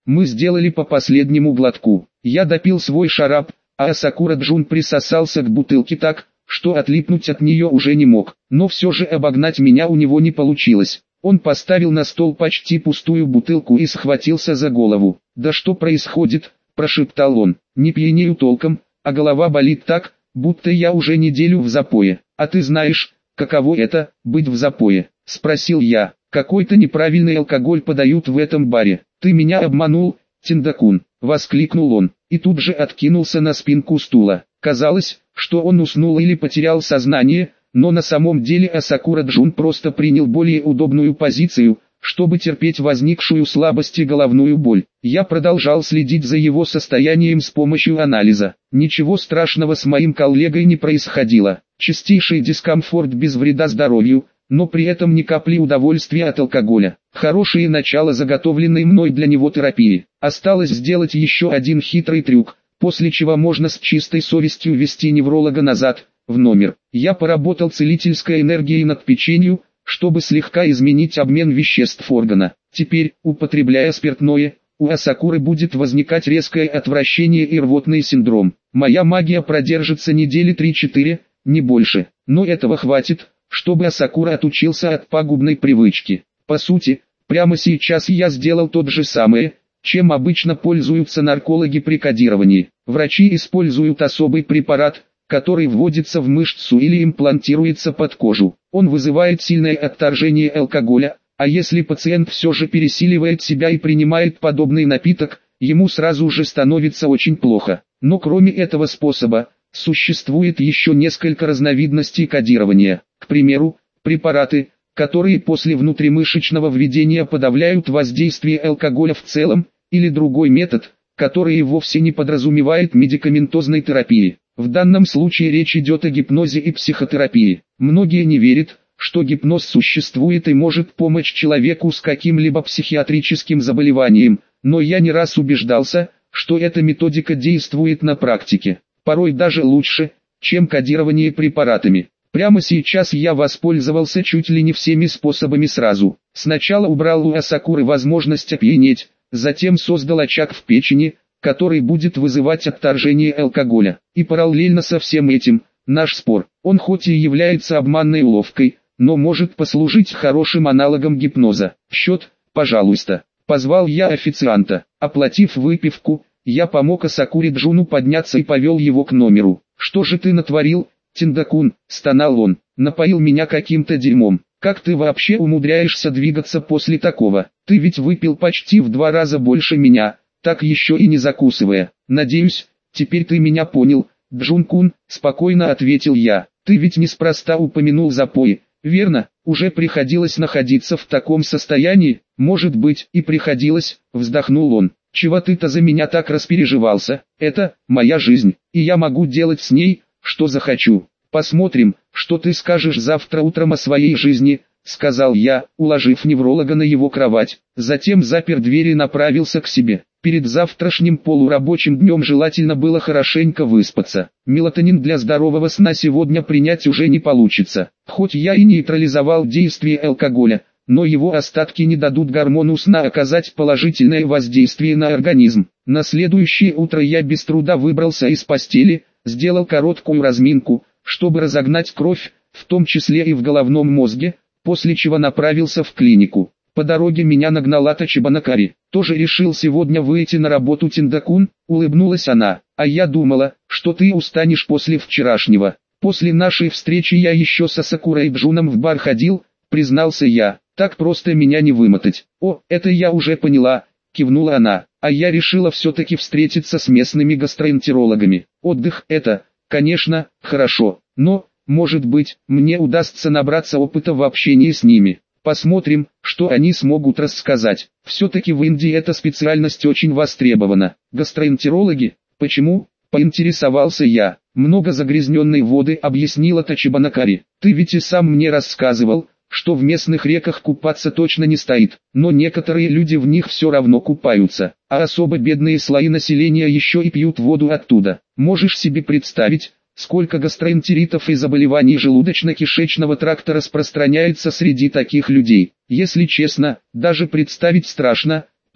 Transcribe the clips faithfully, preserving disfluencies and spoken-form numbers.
Мы сделали по последнему глотку. Я допил свой шараб, а Асакура-джун присосался к бутылке так, что отлипнуть от нее уже не мог. Но все же обогнать меня у него не получилось. Он поставил на стол почти пустую бутылку и схватился за голову. «Да что происходит?» – прошептал он. «Не пьянею толком, а голова болит так, будто я уже неделю в запое. А ты знаешь, каково это – быть в запое?» – спросил я. «Какой-то неправильный алкоголь подают в этом баре. Ты меня обманул, Тиндакун!» – воскликнул он, и тут же откинулся на спинку стула. Казалось, что он уснул или потерял сознание, но на самом деле Асакура-джун просто принял более удобную позицию, чтобы терпеть возникшую слабость и головную боль. Я продолжал следить за его состоянием с помощью анализа. Ничего страшного с моим коллегой не происходило. Чистейший дискомфорт без вреда здоровью, но при этом ни капли удовольствия от алкоголя. Хорошее начало заготовленной мной для него терапии. Осталось сделать еще один хитрый трюк, после чего можно с чистой совестью вести невролога назад, в номер. Я поработал целительской энергией над печенью, чтобы слегка изменить обмен веществ органа. Теперь, употребляя спиртное, у Асакуры будет возникать резкое отвращение и рвотный синдром. Моя магия продержится недели три-четыре, не больше. Но этого хватит, чтобы Асакура отучился от пагубной привычки. По сути, прямо сейчас я сделал то же самое, чем обычно пользуются наркологи при кодировании. Врачи используют особый препарат, который вводится в мышцу или имплантируется под кожу. Он вызывает сильное отторжение алкоголя, а если пациент все же пересиливает себя и принимает подобный напиток, ему сразу же становится очень плохо. Но кроме этого способа, существует еще несколько разновидностей кодирования. К примеру, препараты, которые после внутримышечного введения подавляют воздействие алкоголя в целом, или другой метод, который вовсе не подразумевает медикаментозной терапии. В данном случае речь идет о гипнозе и психотерапии. Многие не верят, что гипноз существует и может помочь человеку с каким-либо психиатрическим заболеванием, но я не раз убеждался, что эта методика действует на практике, порой даже лучше, чем кодирование препаратами. Прямо сейчас я воспользовался чуть ли не всеми способами сразу. Сначала убрал у Асакуры возможность опьянеть, затем создал очаг в печени, который будет вызывать отторжение алкоголя. И параллельно со всем этим, наш спор, он хоть и является обманной уловкой, но может послужить хорошим аналогом гипноза. «Счет, пожалуйста», — позвал я официанта. Оплатив выпивку, я помог Асакуре-джуну подняться и повел его к номеру. «Что же ты натворил, Тиндакун?» — стонал он. «Напоил меня каким-то дерьмом. Как ты вообще умудряешься двигаться после такого? Ты ведь выпил почти в два раза больше меня, так еще и не закусывая. Надеюсь, теперь ты меня понял, Джун-кун», — спокойно ответил я. «Ты ведь неспроста упомянул запои, верно? Уже приходилось находиться в таком состоянии?» «Может быть, и приходилось», — вздохнул он. «Чего ты-то за меня так распереживался? Это моя жизнь, и я могу делать с ней, что захочу. Посмотрим, что ты скажешь завтра утром о своей жизни», — сказал я, уложив невролога на его кровать. Затем запер дверь и направился к себе. Перед завтрашним полурабочим днем желательно было хорошенько выспаться. Мелатонин для здорового сна сегодня принять уже не получится. Хоть я и нейтрализовал действие алкоголя, но его остатки не дадут гормону сна оказать положительное воздействие на организм. На следующее утро я без труда выбрался из постели, сделал короткую разминку, чтобы разогнать кровь, в том числе и в головном мозге, после чего направился в клинику. По дороге меня нагнала Тачибанакари. «Тоже решил сегодня выйти на работу, Тиндакун?» — улыбнулась она. «А я думала, что ты устанешь после вчерашнего. После нашей встречи я еще с Асакурой-джуном в бар ходил», — признался я. «Так просто меня не вымотать». «О, это я уже поняла», — кивнула она. «А я решила все-таки встретиться с местными гастроэнтерологами. Отдых — это, конечно, хорошо, но, может быть, мне удастся набраться опыта в общении с ними. Посмотрим, что они смогут рассказать. Все-таки в Индии эта специальность очень востребована». «Гастроэнтерологи? Почему?» — поинтересовался я. «Много загрязненной воды», — объяснила Тачибанакари. «Ты ведь и сам мне рассказывал, что в местных реках купаться точно не стоит, но некоторые люди в них все равно купаются, а особо бедные слои населения еще и пьют воду оттуда. Можешь себе представить, сколько гастроэнтеритов и заболеваний желудочно-кишечного тракта распространяется среди таких людей? Если честно, даже представить страшно», —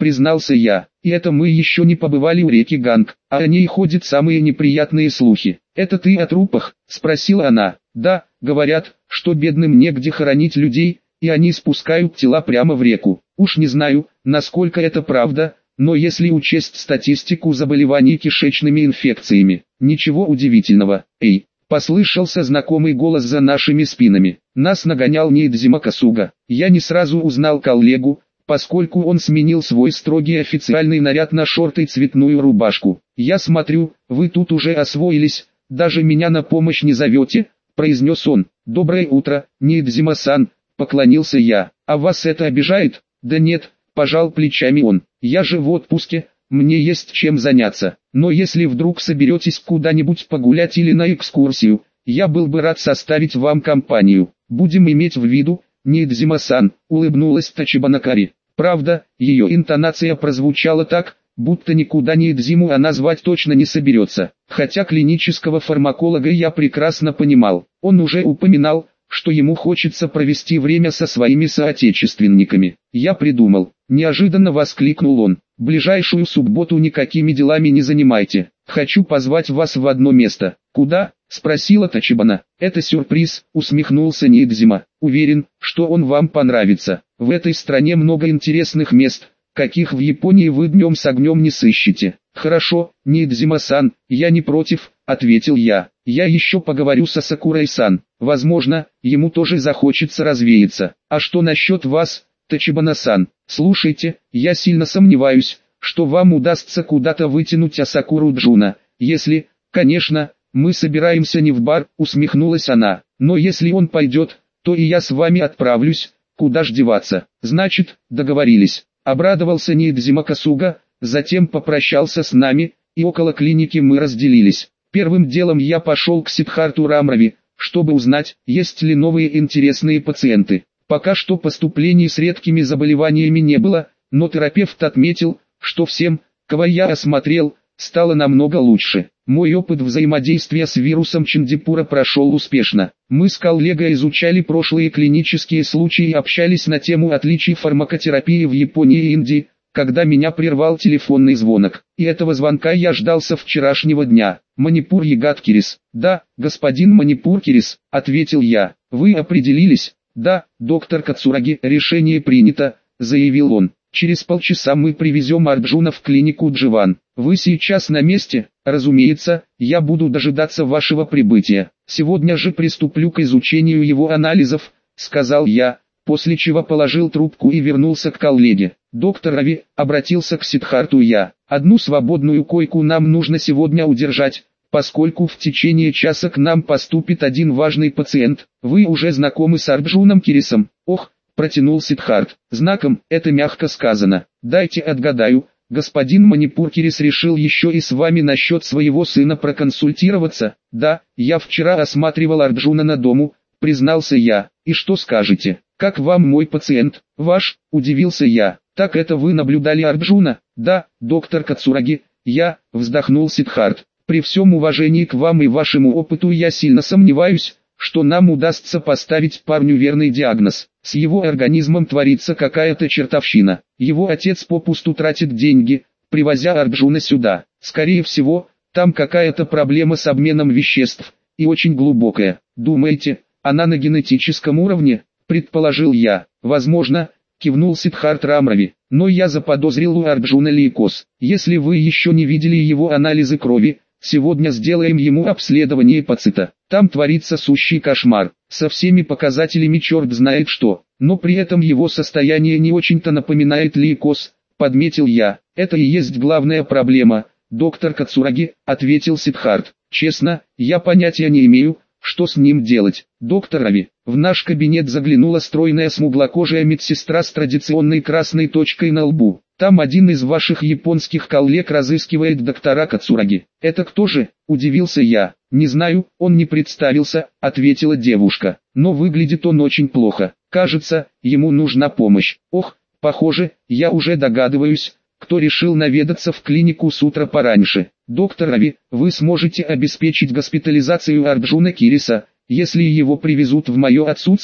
признался я. И это мы еще не побывали у реки Ганг, а о ней ходят самые неприятные слухи. Это ты о трупах? Спросила она. Да, говорят, что бедным негде хоронить людей, и они спускают тела прямо в реку. Уж не знаю, насколько это правда, но если учесть статистику заболеваний кишечными инфекциями, ничего удивительного. Эй, послышался знакомый голос за нашими спинами. Нас нагонял Ниидзима Касуга. Я не сразу узнал коллегу, поскольку он сменил свой строгий официальный наряд на шорты и цветную рубашку. «Я смотрю, вы тут уже освоились, даже меня на помощь не зовете», — произнес он. «Доброе утро, Ниидзима-сан», — поклонился я. «А вас это обижает?» «Да нет», — пожал плечами он. «Я же в отпуске, мне есть чем заняться. Но если вдруг соберетесь куда-нибудь погулять или на экскурсию, я был бы рад составить вам компанию. Будем иметь в виду, Ниидзима-сан», — улыбнулась Тачибанакари. Правда, ее интонация прозвучала так, будто никуда Ниидзиму она звать точно не соберется. Хотя клинического фармаколога я прекрасно понимал. Он уже упоминал, что ему хочется провести время со своими соотечественниками. «Я придумал», — неожиданно воскликнул он. «Ближайшую субботу никакими делами не занимайте. Хочу позвать вас в одно место». «Куда?» — спросила Тачибана. «Это сюрприз», — усмехнулся Ниидзима. «Уверен, что он вам понравится. В этой стране много интересных мест, каких в Японии вы днем с огнем не сыщете». «Хорошо, Ниидзима-сан, я не против», — ответил я. «Я еще поговорю со Сакурой-сан. Возможно, ему тоже захочется развеяться. А что насчет вас, Тачибана-сан? Слушайте, я сильно сомневаюсь, что вам удастся куда-то вытянуть Асакуру Джуна. Если, конечно, мы собираемся не в бар», — усмехнулась она. «Но если он пойдет, то и я с вами отправлюсь, куда ж деваться». «Значит, договорились», — обрадовался Ниидзима Касуга, затем попрощался с нами, и около клиники мы разделились. Первым делом я пошел к Сиддхарту Рамрави, чтобы узнать, есть ли новые интересные пациенты. Пока что поступлений с редкими заболеваниями не было, но терапевт отметил, что всем, кого я осмотрел, стало намного лучше. Мой опыт взаимодействия с вирусом Чандипура прошел успешно. Мы с коллегой изучали прошлые клинические случаи и общались на тему отличий фармакотерапии в Японии и Индии, когда меня прервал телефонный звонок. И этого звонка я ждал со вчерашнего дня. «Манипур Ягадкирис». «Да, господин Манипур Кирис», — ответил я. «Вы определились?» «Да, доктор Кацураги, решение принято», — заявил он. «Через полчаса мы привезем Арджуна в клинику Дживан. Вы сейчас на месте?» «Разумеется, я буду дожидаться вашего прибытия. Сегодня же приступлю к изучению его анализов», — сказал я, после чего положил трубку и вернулся к коллеге. «Доктор Рави», — обратился к Сиддхарту я, — «одну свободную койку нам нужно сегодня удержать, поскольку в течение часа к нам поступит один важный пациент. Вы уже знакомы с Арджуном Кирисом?» «Ох», — протянул Сиддхарт, — «знаком, это мягко сказано. Дайте отгадаю, господин Манипур Кирис решил еще и с вами насчет своего сына проконсультироваться?» «Да, я вчера осматривал Арджуна на дому», — признался я. «И что скажете? Как вам мой пациент?» «Ваш?» — удивился я. «Так это вы наблюдали Арджуна?» «Да, доктор Кацураги, я», — вздохнул Сиддхарт. «При всем уважении к вам и вашему опыту я сильно сомневаюсь, что нам удастся поставить парню верный диагноз. С его организмом творится какая-то чертовщина. Его отец попусту тратит деньги, привозя Арджуна сюда. Скорее всего, там какая-то проблема с обменом веществ, и очень глубокая. Думаете, она на генетическом уровне?» — предположил я. «Возможно», — кивнул Сиддхарт Рамрави, — «но я заподозрил у Арджуна лейкоз. Если вы еще не видели его анализы крови, сегодня сделаем ему обследование гепатита. Там творится сущий кошмар, со всеми показателями черт знает что, но при этом его состояние не очень-то напоминает лейкоз», — подметил я. «Это и есть главная проблема, доктор Кацураги», — ответил Сиддхарт. «Честно, я понятия не имею, что с ним делать». «Доктор Рави». В наш кабинет заглянула стройная смуглокожая медсестра с традиционной красной точкой на лбу. «Там один из ваших японских коллег разыскивает доктора Кацураги». «Это кто же?» – удивился я. «Не знаю, он не представился», – ответила девушка. «Но выглядит он очень плохо. Кажется, ему нужна помощь». «Ох, похоже, я уже догадываюсь, кто решил наведаться в клинику с утра пораньше. Доктор Рави, вы сможете обеспечить госпитализацию Арджуна Кириса, если его привезут в мое отсутствие?»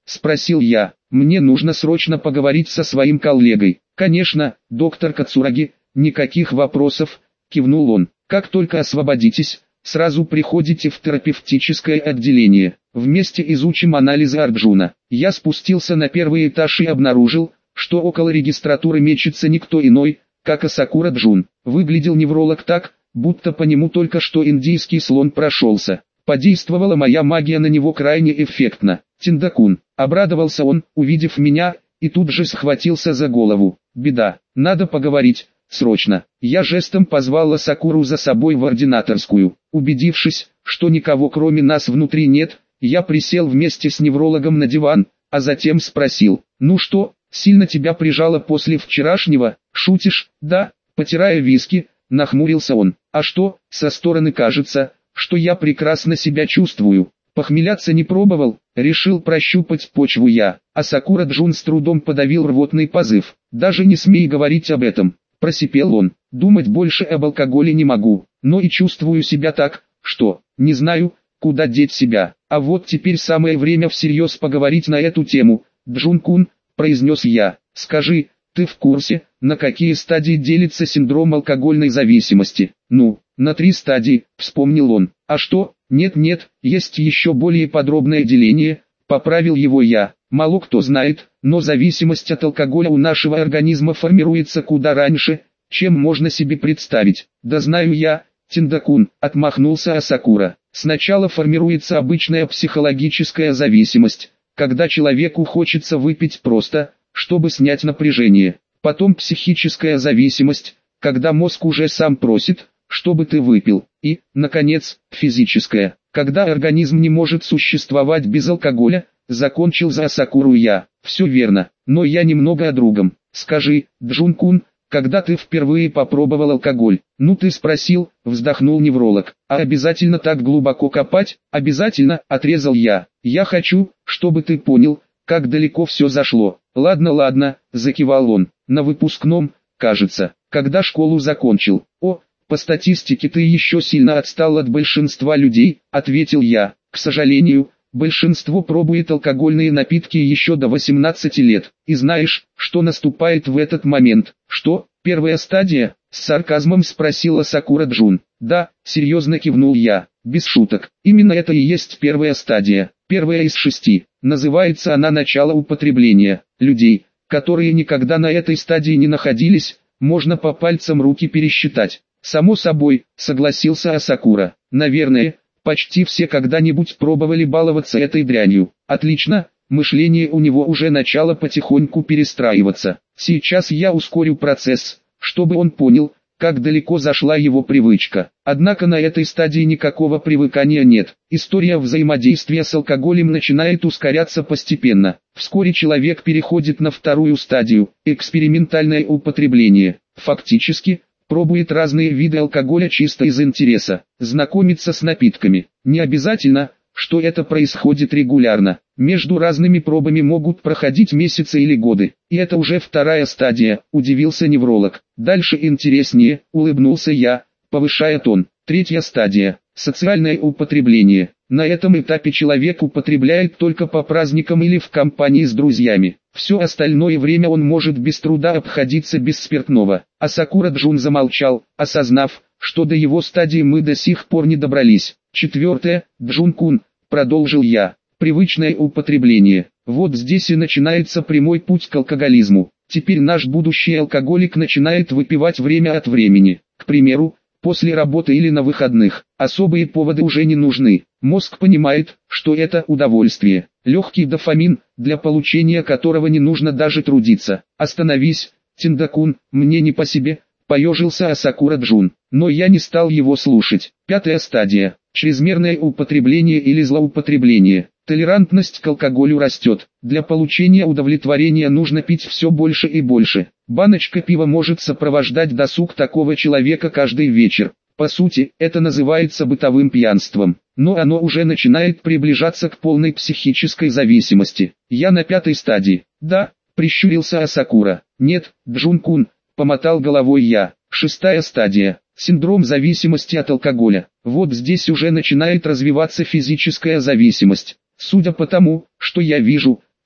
спросил я. Мне нужно срочно поговорить со своим коллегой. Конечно, доктор Кацураги, никаких вопросов, кивнул он. Как только освободитесь, сразу приходите в терапевтическое отделение. Вместе изучим анализы Арджуна. Я спустился на первый этаж и обнаружил, что около регистратуры мечется никто иной, как Асакура Джун. Выглядел невролог так, будто по нему только что индийский слон прошелся. Подействовала моя магия на него крайне эффектно. «Тиндакун», обрадовался он, увидев меня, и тут же схватился за голову. «Беда, надо поговорить, срочно». Я жестом позвал Асакуру за собой в ординаторскую. Убедившись, что никого кроме нас внутри нет, я присел вместе с неврологом на диван, а затем спросил: «Ну что, сильно тебя прижало после вчерашнего?» «Шутишь?» «Да», потирая виски, нахмурился он. «А что, со стороны кажется, что я прекрасно себя чувствую. Похмеляться не пробовал?» Решил прощупать почву я. Асакура Джун с трудом подавил рвотный позыв. «Даже не смей говорить об этом», просипел он. «Думать больше об алкоголе не могу, но и чувствую себя так, что, не знаю, куда деть себя. А вот теперь самое время всерьез поговорить на эту тему. Джун-кун», произнес я, «скажи, ты в курсе, на какие стадии делится синдром алкогольной зависимости?» «Ну, на три стадии», вспомнил он. «А что?» «Нет-нет, есть еще более подробное деление», поправил его я. «Мало кто знает, но зависимость от алкоголя у нашего организма формируется куда раньше, чем можно себе представить». «Да знаю я, Тиндакун», отмахнулся Асакура. «Сначала формируется обычная психологическая зависимость, когда человеку хочется выпить просто, чтобы снять напряжение. Потом психическая зависимость, когда мозг уже сам просит, чтобы ты выпил. И, наконец, физическая, когда организм не может существовать без алкоголя», закончил за Асакуру я. «Все верно, но я немного о другом. Скажи, Джун-кун, когда ты впервые попробовал алкоголь?» «Ну ты спросил», вздохнул невролог. «А обязательно так глубоко копать?» «Обязательно», отрезал я. «Я хочу, чтобы ты понял, как далеко все зашло». «Ладно, ладно», закивал он. «На выпускном, кажется, когда школу закончил». «О, по статистике ты еще сильно отстал от большинства людей», ответил я. «К сожалению, большинство пробует алкогольные напитки еще до восемнадцати лет. И знаешь, что наступает в этот момент?» «Что, первая стадия?» с сарказмом спросила Сакура Джун. «Да», серьезно кивнул я, без шуток. «Именно это и есть первая стадия, первая из шести. Называется она начало употребления. Людей, которые никогда на этой стадии не находились, можно по пальцам руки пересчитать». «Само собой», согласился Асакура. «Наверное, почти все когда-нибудь пробовали баловаться этой дрянью». «Отлично, мышление у него уже начало потихоньку перестраиваться. Сейчас я ускорю процесс, чтобы он понял, как далеко зашла его привычка». Однако на этой стадии никакого привыкания нет. История взаимодействия с алкоголем начинает ускоряться постепенно. Вскоре человек переходит на вторую стадию – экспериментальное употребление. Фактически, пробует разные виды алкоголя чисто из интереса, знакомится с напитками. Не обязательно, что это происходит регулярно. Между разными пробами могут проходить месяцы или годы. И это уже вторая стадия, удивился невролог. Дальше интереснее, улыбнулся я, повышая тон. Третья стадия – социальное употребление. На этом этапе человек употребляет только по праздникам или в компании с друзьями. Все остальное время он может без труда обходиться без спиртного. Асакура Джун замолчал, осознав, что до его стадии мы до сих пор не добрались. Четвертое, Джун-кун, продолжил я, привычное употребление. Вот здесь и начинается прямой путь к алкоголизму. Теперь наш будущий алкоголик начинает выпивать время от времени. К примеру, после работы или на выходных. Особые поводы уже не нужны. Мозг понимает, что это удовольствие. Легкий дофамин, для получения которого не нужно даже трудиться. «Остановись, Тиндакун, мне не по себе», поежился Асакура Джун. Но я не стал его слушать. Пятая стадия. Чрезмерное употребление или злоупотребление. Толерантность к алкоголю растет. Для получения удовлетворения нужно пить все больше и больше. Баночка пива может сопровождать досуг такого человека каждый вечер. По сути, это называется бытовым пьянством. Но оно уже начинает приближаться к полной психической зависимости. Я на пятой стадии. «Да», прищурился Асакура. «Нет, Джун-кун», помотал головой я. Шестая стадия. Синдром зависимости от алкоголя. Вот здесь уже начинает развиваться физическая зависимость. Судя по тому, что я вижу,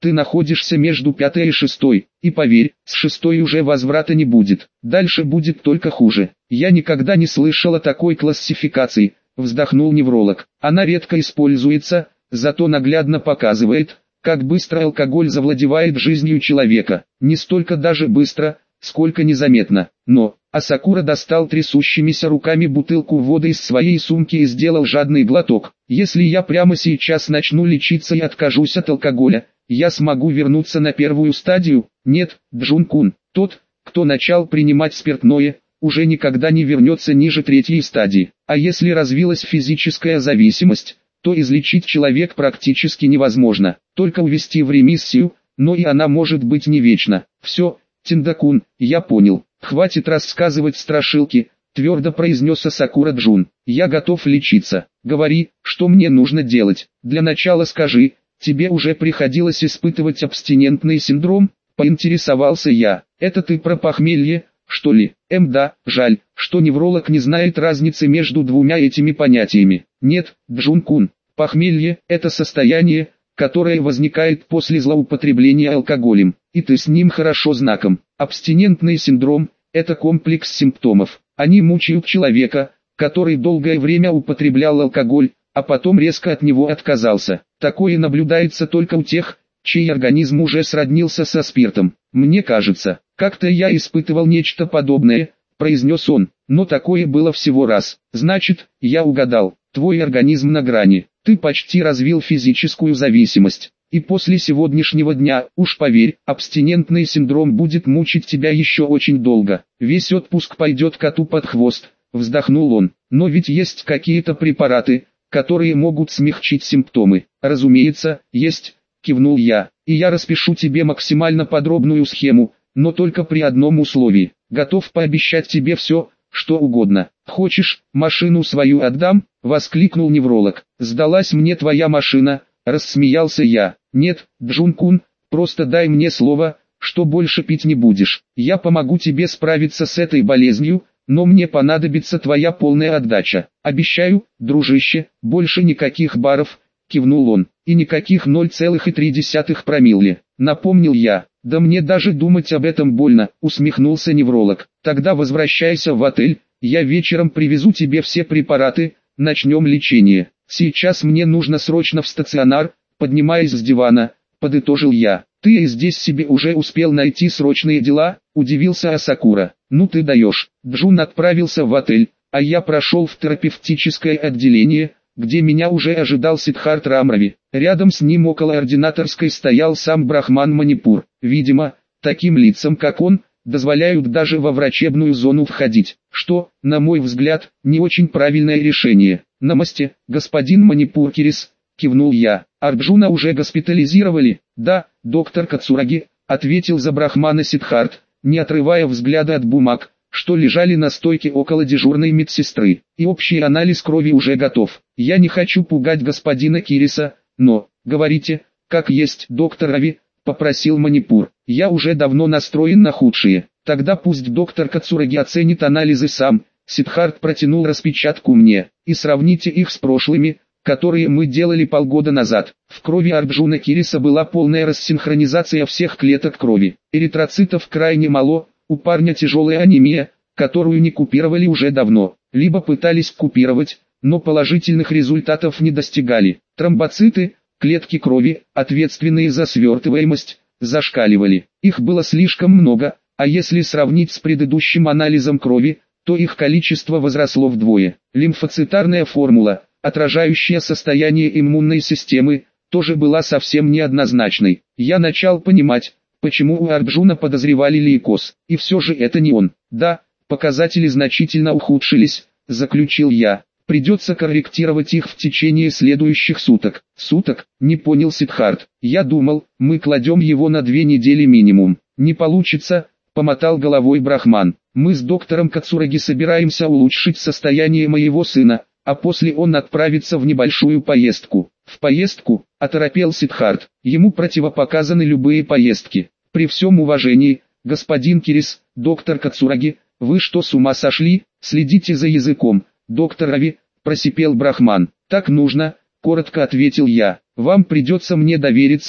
Ты находишься между пятой и шестой, и поверь, с шестой уже возврата не будет. Дальше будет только хуже. Я никогда не слышал о такой классификации, вздохнул невролог. Она редко используется, зато наглядно показывает, как быстро алкоголь завладевает жизнью человека. Не столько даже быстро, сколько незаметно. Но Асакура достал трясущимися руками бутылку воды из своей сумки и сделал жадный глоток. Если я прямо сейчас начну лечиться и откажусь от алкоголя, я смогу вернуться на первую стадию? Нет, Джун-кун, тот, кто начал принимать спиртное, уже никогда не вернется ниже третьей стадии. А если развилась физическая зависимость, то излечить человек практически невозможно, только увести в ремиссию, но и она может быть не вечна. Все, Тиндакун, я понял, хватит рассказывать страшилки, твердо произнес Асакура Джун. Я готов лечиться. Говори, что мне нужно делать. Для начала скажи, тебе уже приходилось испытывать абстинентный синдром? Поинтересовался я. Это ты про похмелье, что ли? Эм да, жаль, что невролог не знает разницы между двумя этими понятиями. Нет, Джун-кун, похмелье – это состояние, которое возникает после злоупотребления алкоголем, и ты с ним хорошо знаком. Абстинентный синдром – это комплекс симптомов. Они мучают человека, который долгое время употреблял алкоголь, а потом резко от него отказался. Такое наблюдается только у тех, чей организм уже сроднился со спиртом. Мне кажется, как-то я испытывал нечто подобное, произнес он, но такое было всего раз. Значит, я угадал, твой организм на грани, ты почти развил физическую зависимость. И после сегодняшнего дня, уж поверь, абстинентный синдром будет мучить тебя еще очень долго. Весь отпуск пойдет коту под хвост, вздохнул он. Но ведь есть какие-то препараты, которые могут смягчить симптомы. Разумеется, есть, кивнул я. И я распишу тебе максимально подробную схему, но только при одном условии. Готов пообещать тебе все, что угодно. Хочешь, машину свою отдам? Воскликнул невролог. Сдалась мне твоя машина, рассмеялся я. Нет, Джун-кун, просто дай мне слово, что больше пить не будешь. Я помогу тебе справиться с этой болезнью, но мне понадобится твоя полная отдача. Обещаю, дружище, больше никаких баров, кивнул он, и никаких ноль целых три десятых промилле. Напомнил я. Да мне даже думать об этом больно, усмехнулся невролог. Тогда возвращайся в отель, я вечером привезу тебе все препараты, начнем лечение. Сейчас мне нужно срочно в стационар, поднимаясь с дивана, подытожил я. Ты и здесь себе уже успел найти срочные дела, удивился Асакура. Ну ты даешь. Джун отправился в отель, а я прошел в терапевтическое отделение, где меня уже ожидал Сиддхарт Рамрави. Рядом с ним около ординаторской стоял сам Брахман Манипур. Видимо, таким лицам как он, дозволяют даже во врачебную зону входить, что, на мой взгляд, не очень правильное решение. «Намасте, господин Манипур Кирис», — кивнул я. «Арджуна уже госпитализировали?» «Да, доктор Кацураги», — ответил за Брахмана Сиддхарт, не отрывая взгляда от бумаг, что лежали на стойке около дежурной медсестры. «И общий анализ крови уже готов. Я не хочу пугать господина Кириса, но, говорите, как есть, доктор Рави», — попросил Манипур. «Я уже давно настроен на худшее. Тогда пусть доктор Кацураги оценит анализы сам». Сиддхарт протянул распечатку мне. «И сравните их с прошлыми, которые мы делали полгода назад. В крови Арджуна Кириса была полная рассинхронизация всех клеток крови. Эритроцитов крайне мало, у парня тяжелая анемия, которую не купировали уже давно. Либо пытались купировать, но положительных результатов не достигали. Тромбоциты, клетки крови, ответственные за свертываемость, зашкаливали. Их было слишком много, а если сравнить с предыдущим анализом крови, то их количество возросло вдвое. Лимфоцитарная формула, отражающая состояние иммунной системы, тоже была совсем неоднозначной. Я начал понимать, почему у Арджуна подозревали лейкоз, и все же это не он. Да, показатели значительно ухудшились, заключил я. Придется корректировать их в течение следующих суток. Суток? Не понял Сиддхарт. Я думал, мы кладем его на две недели минимум. Не получится, помотал головой Брахман. Мы с доктором Кацураги собираемся улучшить состояние моего сына, а после он отправится в небольшую поездку. В поездку, оторопел Сиддхарт. Ему противопоказаны любые поездки. При всем уважении, господин Кирис, доктор Кацураги, вы что, с ума сошли? Следите за языком, доктор Рави, просипел Брахман. Так нужно, коротко ответил я. Вам придется мне довериться,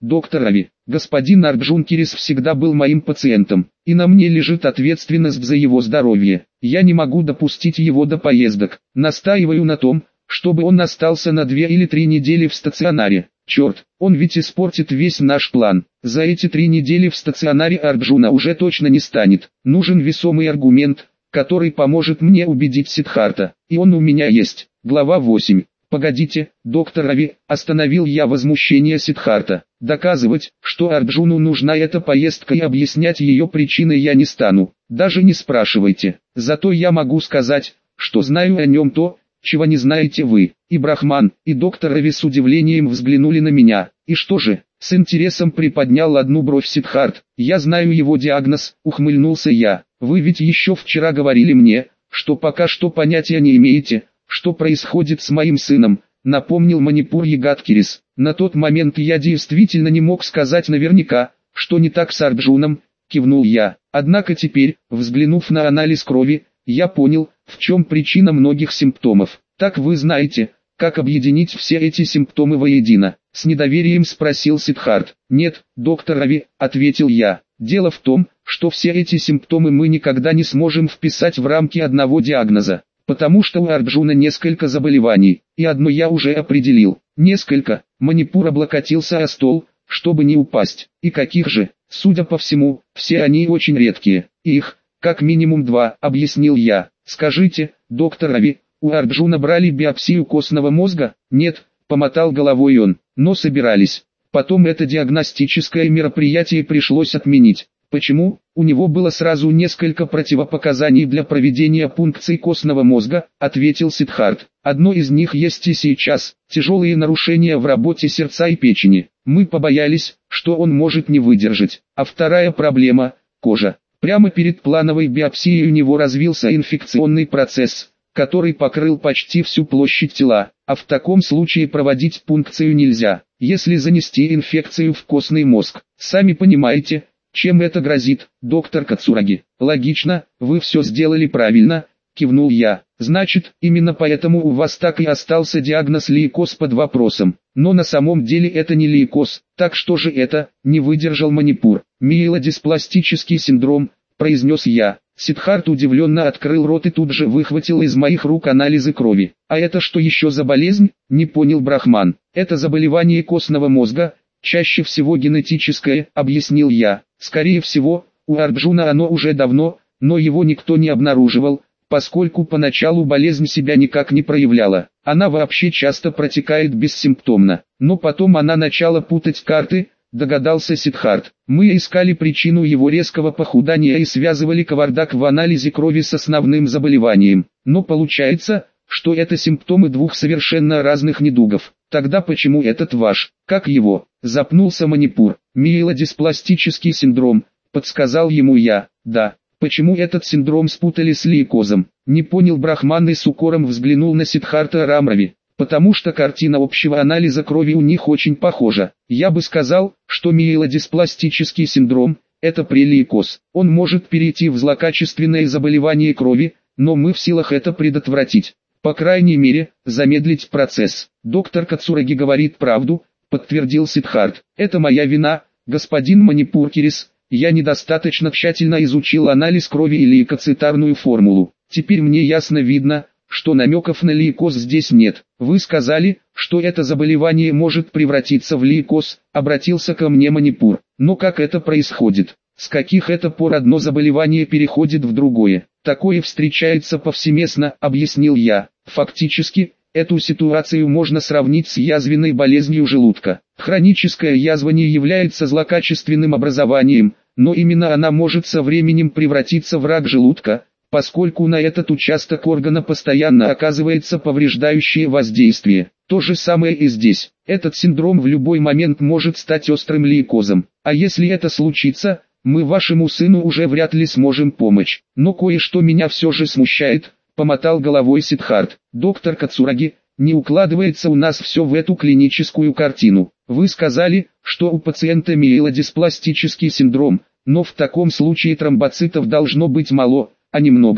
доктор Рави. Господин Арджун Кирис всегда был моим пациентом, и на мне лежит ответственность за его здоровье. Я не могу допустить его до поездок. Настаиваю на том, чтобы он остался на две или три недели в стационаре. Черт, он ведь испортит весь наш план. За эти три недели в стационаре Арджуна уже точно не станет. Нужен весомый аргумент, который поможет мне убедить Сиддхарта. И он у меня есть. Глава восемь. «Погодите, доктор Рави», остановил я возмущение Сиддхарта. Доказывать, что Арджуну нужна эта поездка и объяснять ее причины я не стану. Даже не спрашивайте. Зато я могу сказать, что знаю о нем то, чего не знаете вы. И Брахман, и доктор Рави с удивлением взглянули на меня. И что же? С интересом приподнял одну бровь Сиддхарт. Я знаю его диагноз, ухмыльнулся я. Вы ведь еще вчера говорили мне, что пока что понятия не имеете, что происходит с моим сыном, напомнил Манипур Ягадкирис. На тот момент я действительно не мог сказать наверняка, что не так с Арджуном, кивнул я. Однако теперь, взглянув на анализ крови, я понял, в чем причина многих симптомов. Так вы знаете, как объединить все эти симптомы воедино? С недоверием спросил Сиддхарт. Нет, доктор Рави, ответил я. Дело в том, что все эти симптомы мы никогда не сможем вписать в рамки одного диагноза. Потому что у Арджуна несколько заболеваний, и одно я уже определил. Несколько. Манипур облокотился о стол, чтобы не упасть. И каких же? Судя по всему, все они очень редкие. Их, как минимум два, объяснил я. Скажите, доктор Рави, у Арджуна брали биопсию костного мозга? Нет, помотал головой он, но собирались. Потом это диагностическое мероприятие пришлось отменить. Почему? У него было сразу несколько противопоказаний для проведения пункции костного мозга, ответил Сиддхарт. Одно из них есть и сейчас, тяжелые нарушения в работе сердца и печени. Мы побоялись, что он может не выдержать. А вторая проблема – кожа. Прямо перед плановой биопсией у него развился инфекционный процесс, который покрыл почти всю площадь тела. А в таком случае проводить пункцию нельзя, если занести инфекцию в костный мозг. Сами понимаете, чем это грозит, доктор Кацураги? Логично, вы все сделали правильно, кивнул я. Значит, именно поэтому у вас так и остался диагноз лейкоз под вопросом. Но на самом деле это не лейкоз. Так что же это? Не выдержал Манипур. Миелодиспластический синдром, произнес я. Сиддхарт удивленно открыл рот и тут же выхватил из моих рук анализы крови. А это что еще за болезнь? Не понял Брахман. Это заболевание костного мозга, чаще всего генетическое, объяснил я. Скорее всего, у Арджуна оно уже давно, но его никто не обнаруживал, поскольку поначалу болезнь себя никак не проявляла. Она вообще часто протекает бессимптомно, но потом она начала путать карты, догадался Сиддхарт. Мы искали причину его резкого похудания и связывали кавардак в анализе крови с основным заболеванием. Но получается, что это симптомы двух совершенно разных недугов. Тогда почему этот ваш, как его, запнулся Манипур? Миелодиспластический синдром, подсказал ему я. Да, почему этот синдром спутали с лейкозом? Не понял Брахман и с укором взглянул на Сиддхарта Рамрави. Потому что картина общего анализа крови у них очень похожа. Я бы сказал, что миелодиспластический синдром – это прелейкоз. Он может перейти в злокачественное заболевание крови, но мы в силах это предотвратить. По крайней мере, замедлить процесс. Доктор Кацураги говорит правду, подтвердил Сиддхарт. Это моя вина, господин Манипур Кирис. Я недостаточно тщательно изучил анализ крови и лейкоцитарную формулу. Теперь мне ясно видно, что намеков на лейкоз здесь нет. Вы сказали, что это заболевание может превратиться в лейкоз, обратился ко мне Манипур. Но как это происходит? С каких это пор одно заболевание переходит в другое? Такое встречается повсеместно, объяснил я. Фактически, эту ситуацию можно сравнить с язвенной болезнью желудка. Хроническая язва не является злокачественным образованием, но именно она может со временем превратиться в рак желудка, поскольку на этот участок органа постоянно оказывается повреждающее воздействие. То же самое и здесь. Этот синдром в любой момент может стать острым лейкозом. А если это случится, мы вашему сыну уже вряд ли сможем помочь. Но кое-что меня все же смущает, помотал головой Сиддхарт. Доктор Кацураги, не укладывается у нас все в эту клиническую картину. Вы сказали, что у пациента миелодиспластический синдром, но в таком случае тромбоцитов должно быть мало, а не много.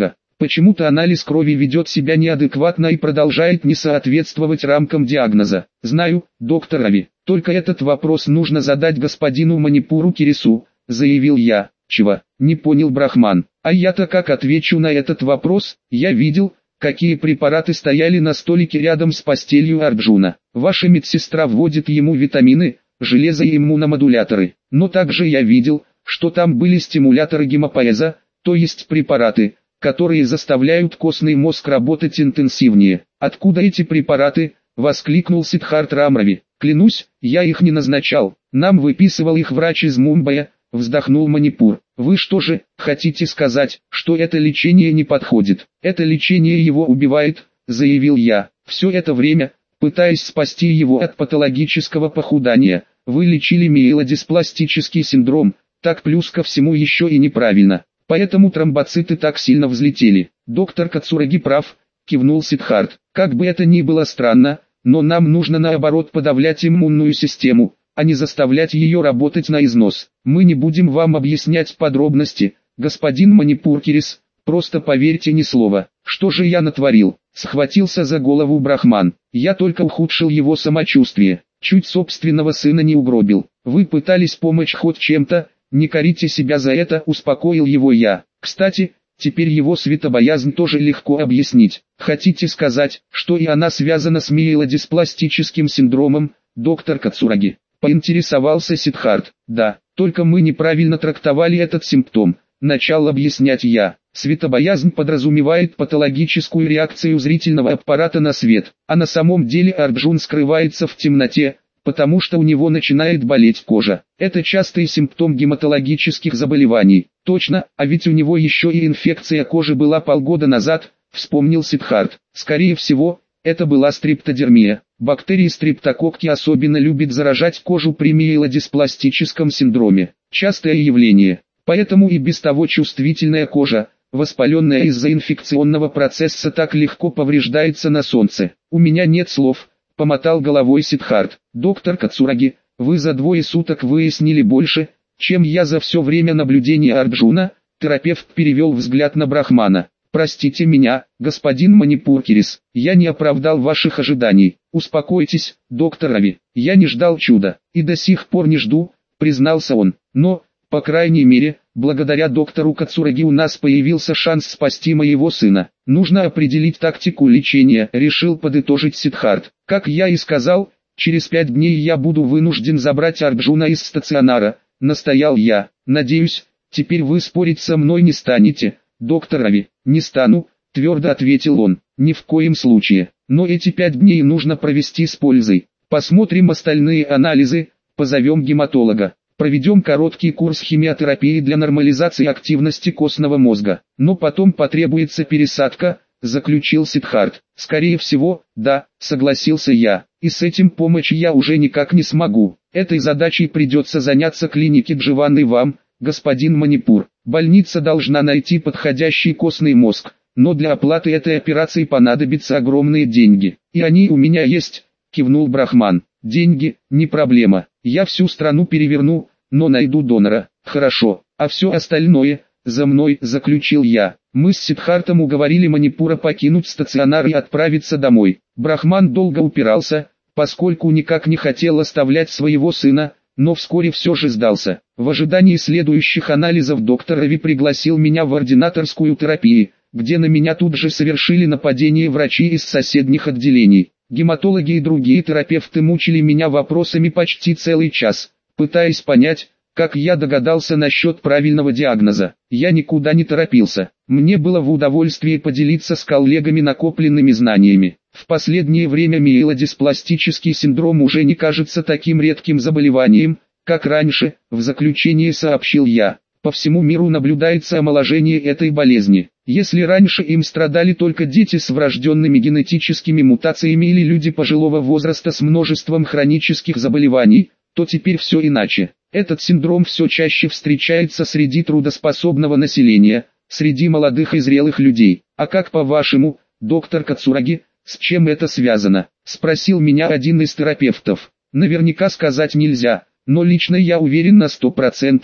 Почему-то анализ крови ведет себя неадекватно и продолжает не соответствовать рамкам диагноза. Знаю, доктор Рави, только этот вопрос нужно задать господину Манипуру Кирису, заявил я. Чего? Не понял Брахман. А я-то как отвечу на этот вопрос? Я видел, какие препараты стояли на столике рядом с постелью Арджуна. Ваша медсестра вводит ему витамины, железо и иммуномодуляторы. Но также я видел, что там были стимуляторы гемопоэза, то есть препараты, которые заставляют костный мозг работать интенсивнее. Откуда эти препараты? Воскликнул Сиддхарт Рамрави. Клянусь, я их не назначал. Нам выписывал их врач из Мумбаи, вздохнул Манипур. Вы что же, хотите сказать, что это лечение не подходит? Это лечение его убивает, заявил я. Все это время, пытаясь спасти его от патологического похудания, вы лечили миелодиспластический синдром, так плюс ко всему еще и неправильно. Поэтому тромбоциты так сильно взлетели. Доктор Кацураги прав, кивнул Сиддхарт. Как бы это ни было странно, но нам нужно наоборот подавлять иммунную систему, а не заставлять ее работать на износ. Мы не будем вам объяснять подробности, господин Манипур Кирис, просто поверьте ни слова. Что же я натворил? Схватился за голову Брахман. Я только ухудшил его самочувствие, чуть собственного сына не угробил. Вы пытались помочь хоть чем-то, не корите себя за это, успокоил его я. Кстати, теперь его светобоязнь тоже легко объяснить. Хотите сказать, что и она связана с миелодиспластическим синдромом, доктор Кацураги? Поинтересовался Сиддхарт. Да, только мы неправильно трактовали этот симптом. Начал объяснять я. Светобоязнь подразумевает патологическую реакцию зрительного аппарата на свет, а на самом деле Арджун скрывается в темноте, потому что у него начинает болеть кожа. Это частый симптом гематологических заболеваний. Точно, а ведь у него еще и инфекция кожи была полгода назад, вспомнил Сиддхарт. Скорее всего, это была стрептодермия. Бактерии стрептококки особенно любят заражать кожу при миелодиспластическом синдроме. Частое явление. Поэтому и без того чувствительная кожа, воспаленная из-за инфекционного процесса, так легко повреждается на солнце. У меня нет слов. Помотал головой Сиддхарт. Доктор Кацураги, вы за двое суток выяснили больше, чем я за все время наблюдения Арджуна. Терапевт перевел взгляд на Брахмана. Простите меня, господин Манипур Кирис, я не оправдал ваших ожиданий. Успокойтесь, доктор Рави, я не ждал чуда, и до сих пор не жду, признался он. Но, по крайней мере, благодаря доктору Кацураги у нас появился шанс спасти моего сына. Нужно определить тактику лечения, решил подытожить Сиддхарт. Как я и сказал, через пять дней я буду вынужден забрать Арджуна из стационара, настоял я. Надеюсь, теперь вы спорить со мной не станете, доктор Рави. Не стану, твердо ответил он. Ни в коем случае. Но эти пять дней нужно провести с пользой. Посмотрим остальные анализы, позовем гематолога. Проведем короткий курс химиотерапии для нормализации активности костного мозга. Но потом потребуется пересадка, заключил Сиддхарт. Скорее всего, да, согласился я. И с этим помочь я уже никак не смогу. Этой задачей придется заняться клинике Дживанны вам, господин Манипур. Больница должна найти подходящий костный мозг. Но для оплаты этой операции понадобятся огромные деньги. И они у меня есть, кивнул Брахман. Деньги, не проблема. Я всю страну переверну, но найду донора. Хорошо, а все остальное, за мной, заключил я. Мы с Сиддхартом уговорили Манипура покинуть стационар и отправиться домой. Брахман долго упирался, поскольку никак не хотел оставлять своего сына, но вскоре все же сдался. В ожидании следующих анализов доктор Рави пригласил меня в ординаторскую терапию, где на меня тут же совершили нападение врачи из соседних отделений. Гематологи и другие терапевты мучили меня вопросами почти целый час, пытаясь понять, как я догадался насчет правильного диагноза. Я никуда не торопился. Мне было в удовольствие поделиться с коллегами накопленными знаниями. В последнее время миелодиспластический синдром уже не кажется таким редким заболеванием, как раньше, в заключение сообщил я. По всему миру наблюдается омоложение этой болезни. Если раньше им страдали только дети с врожденными генетическими мутациями или люди пожилого возраста с множеством хронических заболеваний, то теперь все иначе. Этот синдром все чаще встречается среди трудоспособного населения, среди молодых и зрелых людей. А как по-вашему, доктор Кацураги, с чем это связано? Спросил меня один из терапевтов. Наверняка сказать нельзя, но лично я уверен на сто процентов,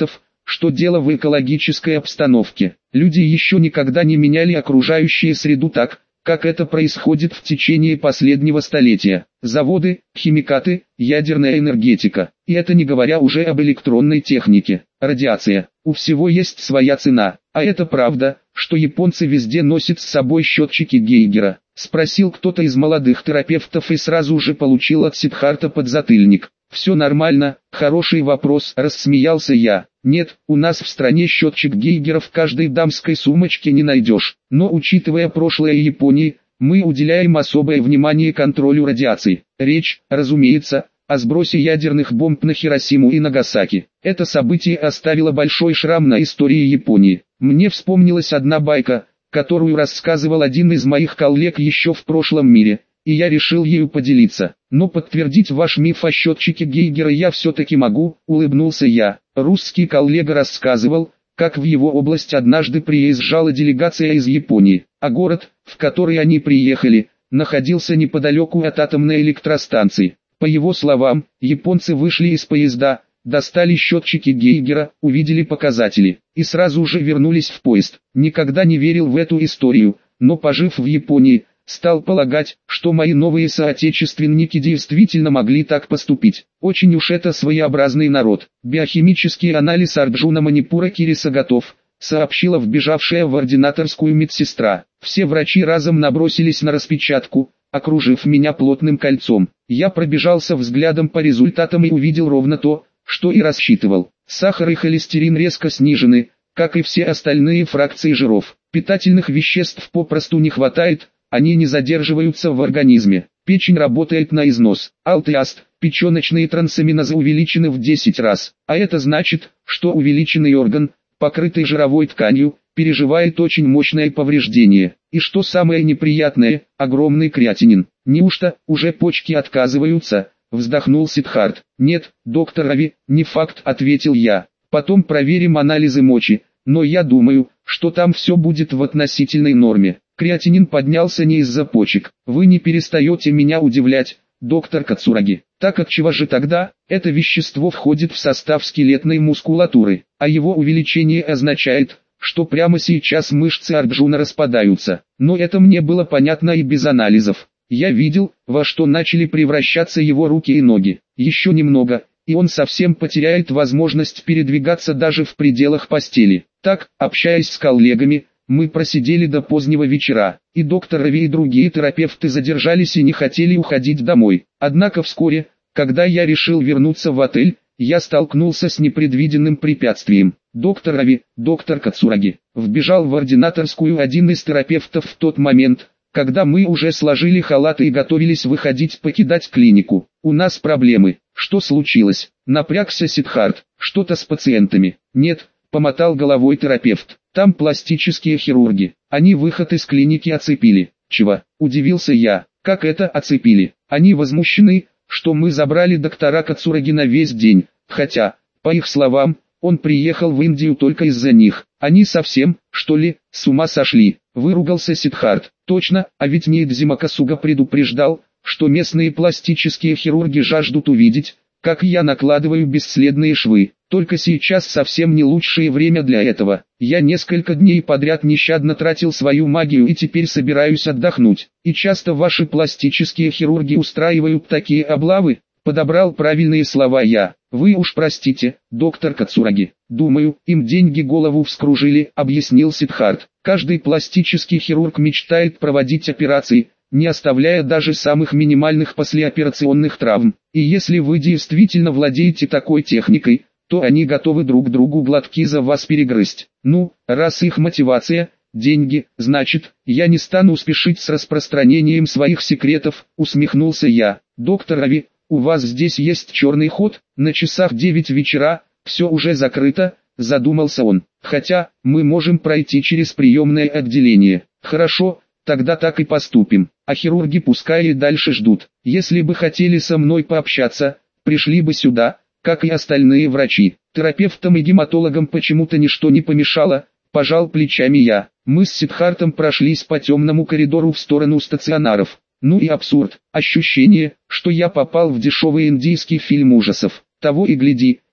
что дело в экологической обстановке. Люди еще никогда не меняли окружающую среду так, как это происходит в течение последнего столетия. Заводы, химикаты, ядерная энергетика. И это не говоря уже об электронной технике. Радиация. У всего есть своя цена. А это правда, что японцы везде носят с собой счетчики Гейгера? Спросил кто-то из молодых терапевтов и сразу же получил от Сиддхарта подзатыльник. «Все нормально, хороший вопрос», – рассмеялся я. «Нет, у нас в стране счетчик Гейгера в каждой дамской сумочке не найдешь. Но учитывая прошлое Японии, мы уделяем особое внимание контролю радиации. Речь, разумеется, о сбросе ядерных бомб на Хиросиму и Нагасаки. Это событие оставило большой шрам на истории Японии. Мне вспомнилась одна байка, которую рассказывал один из моих коллег еще в прошлом мире, и я решил ею поделиться. Но подтвердить ваш миф о счетчике Гейгера я все-таки могу», — улыбнулся я. Русский коллега рассказывал, как в его область однажды приезжала делегация из Японии, а город, в который они приехали, находился неподалеку от атомной электростанции. По его словам, японцы вышли из поезда, достали счетчики Гейгера, увидели показатели, и сразу же вернулись в поезд. Никогда не верил в эту историю, но пожив в Японии, стал полагать, что мои новые соотечественники действительно могли так поступить. Очень уж это своеобразный народ. Биохимический анализ Арджуна Манипура Кириса готов, сообщила вбежавшая в ординаторскую медсестра. Все врачи разом набросились на распечатку, окружив меня плотным кольцом. Я пробежался взглядом по результатам и увидел ровно то, что и рассчитывал. Сахар и холестерин резко снижены, как и все остальные фракции жиров. Питательных веществ попросту не хватает, они не задерживаются в организме. Печень работает на износ. Алт и аст, печеночные трансаминазы увеличены в десять раз. А это значит, что увеличенный орган, покрытый жировой тканью, переживает очень мощное повреждение. И что самое неприятное, огромный креатинин. Неужто уже почки отказываются? Вздохнул Сиддхарт. Нет, доктор Рави, не факт, ответил я. Потом проверим анализы мочи, но я думаю, что там все будет в относительной норме. Креатинин поднялся не из-за почек. Вы не перестаете меня удивлять, доктор Кацураги. Так отчего же тогда? Это вещество входит в состав скелетной мускулатуры, а его увеличение означает, что прямо сейчас мышцы Арджуна распадаются. Но это мне было понятно и без анализов. Я видел, во что начали превращаться его руки и ноги. Еще немного, и он совсем потеряет возможность передвигаться даже в пределах постели. Так, общаясь с коллегами, мы просидели до позднего вечера, и доктор Рави и другие терапевты задержались и не хотели уходить домой. Однако вскоре, когда я решил вернуться в отель, я столкнулся с непредвиденным препятствием. «Доктор Рави, доктор Кацураги», вбежал в ординаторскую один из терапевтов в тот момент, когда мы уже сложили халаты и готовились выходить покидать клинику. «У нас проблемы». «Что случилось?» Напрягся Сиддхарт. «Что-то с пациентами». «Нет», помотал головой терапевт. «Там пластические хирурги. Они выход из клиники оцепили». «Чего?» Удивился я. «Как это оцепили?» Они возмущены, что мы забрали доктора Кацураги на весь день, хотя, по их словам, он приехал в Индию только из-за них. Они совсем, что ли, с ума сошли?» Выругался Сиддхарт. «Точно, а ведь Ниидзима Касуга предупреждал, что местные пластические хирурги жаждут увидеть, как я накладываю бесследные швы. Только сейчас совсем не лучшее время для этого. Я несколько дней подряд нещадно тратил свою магию и теперь собираюсь отдохнуть. И часто ваши пластические хирурги устраивают такие облавы?» Подобрал правильные слова я. «Вы уж простите, доктор Кацураги. Думаю, им деньги голову вскружили», объяснил Сиддхарт. «Каждый пластический хирург мечтает проводить операции, не оставляя даже самых минимальных послеоперационных травм. И если вы действительно владеете такой техникой, то они готовы друг другу глотки за вас перегрызть. Ну, раз их мотивация – деньги, значит, я не стану спешить с распространением своих секретов», усмехнулся я. «Доктор Рави, у вас здесь есть черный ход, на часах девять вечера, все уже закрыто», задумался он. «Хотя, мы можем пройти через приемное отделение». «Хорошо, тогда так и поступим, а хирурги пускай и дальше ждут. Если бы хотели со мной пообщаться, пришли бы сюда, как и остальные врачи». Терапевтам и гематологам почему-то ничто не помешало, пожал плечами я. Мы с Сиддхартом прошлись по темному коридору в сторону стационаров. Ну и абсурд, ощущение, что я попал в дешевый индийский фильм ужасов. Того и гляди,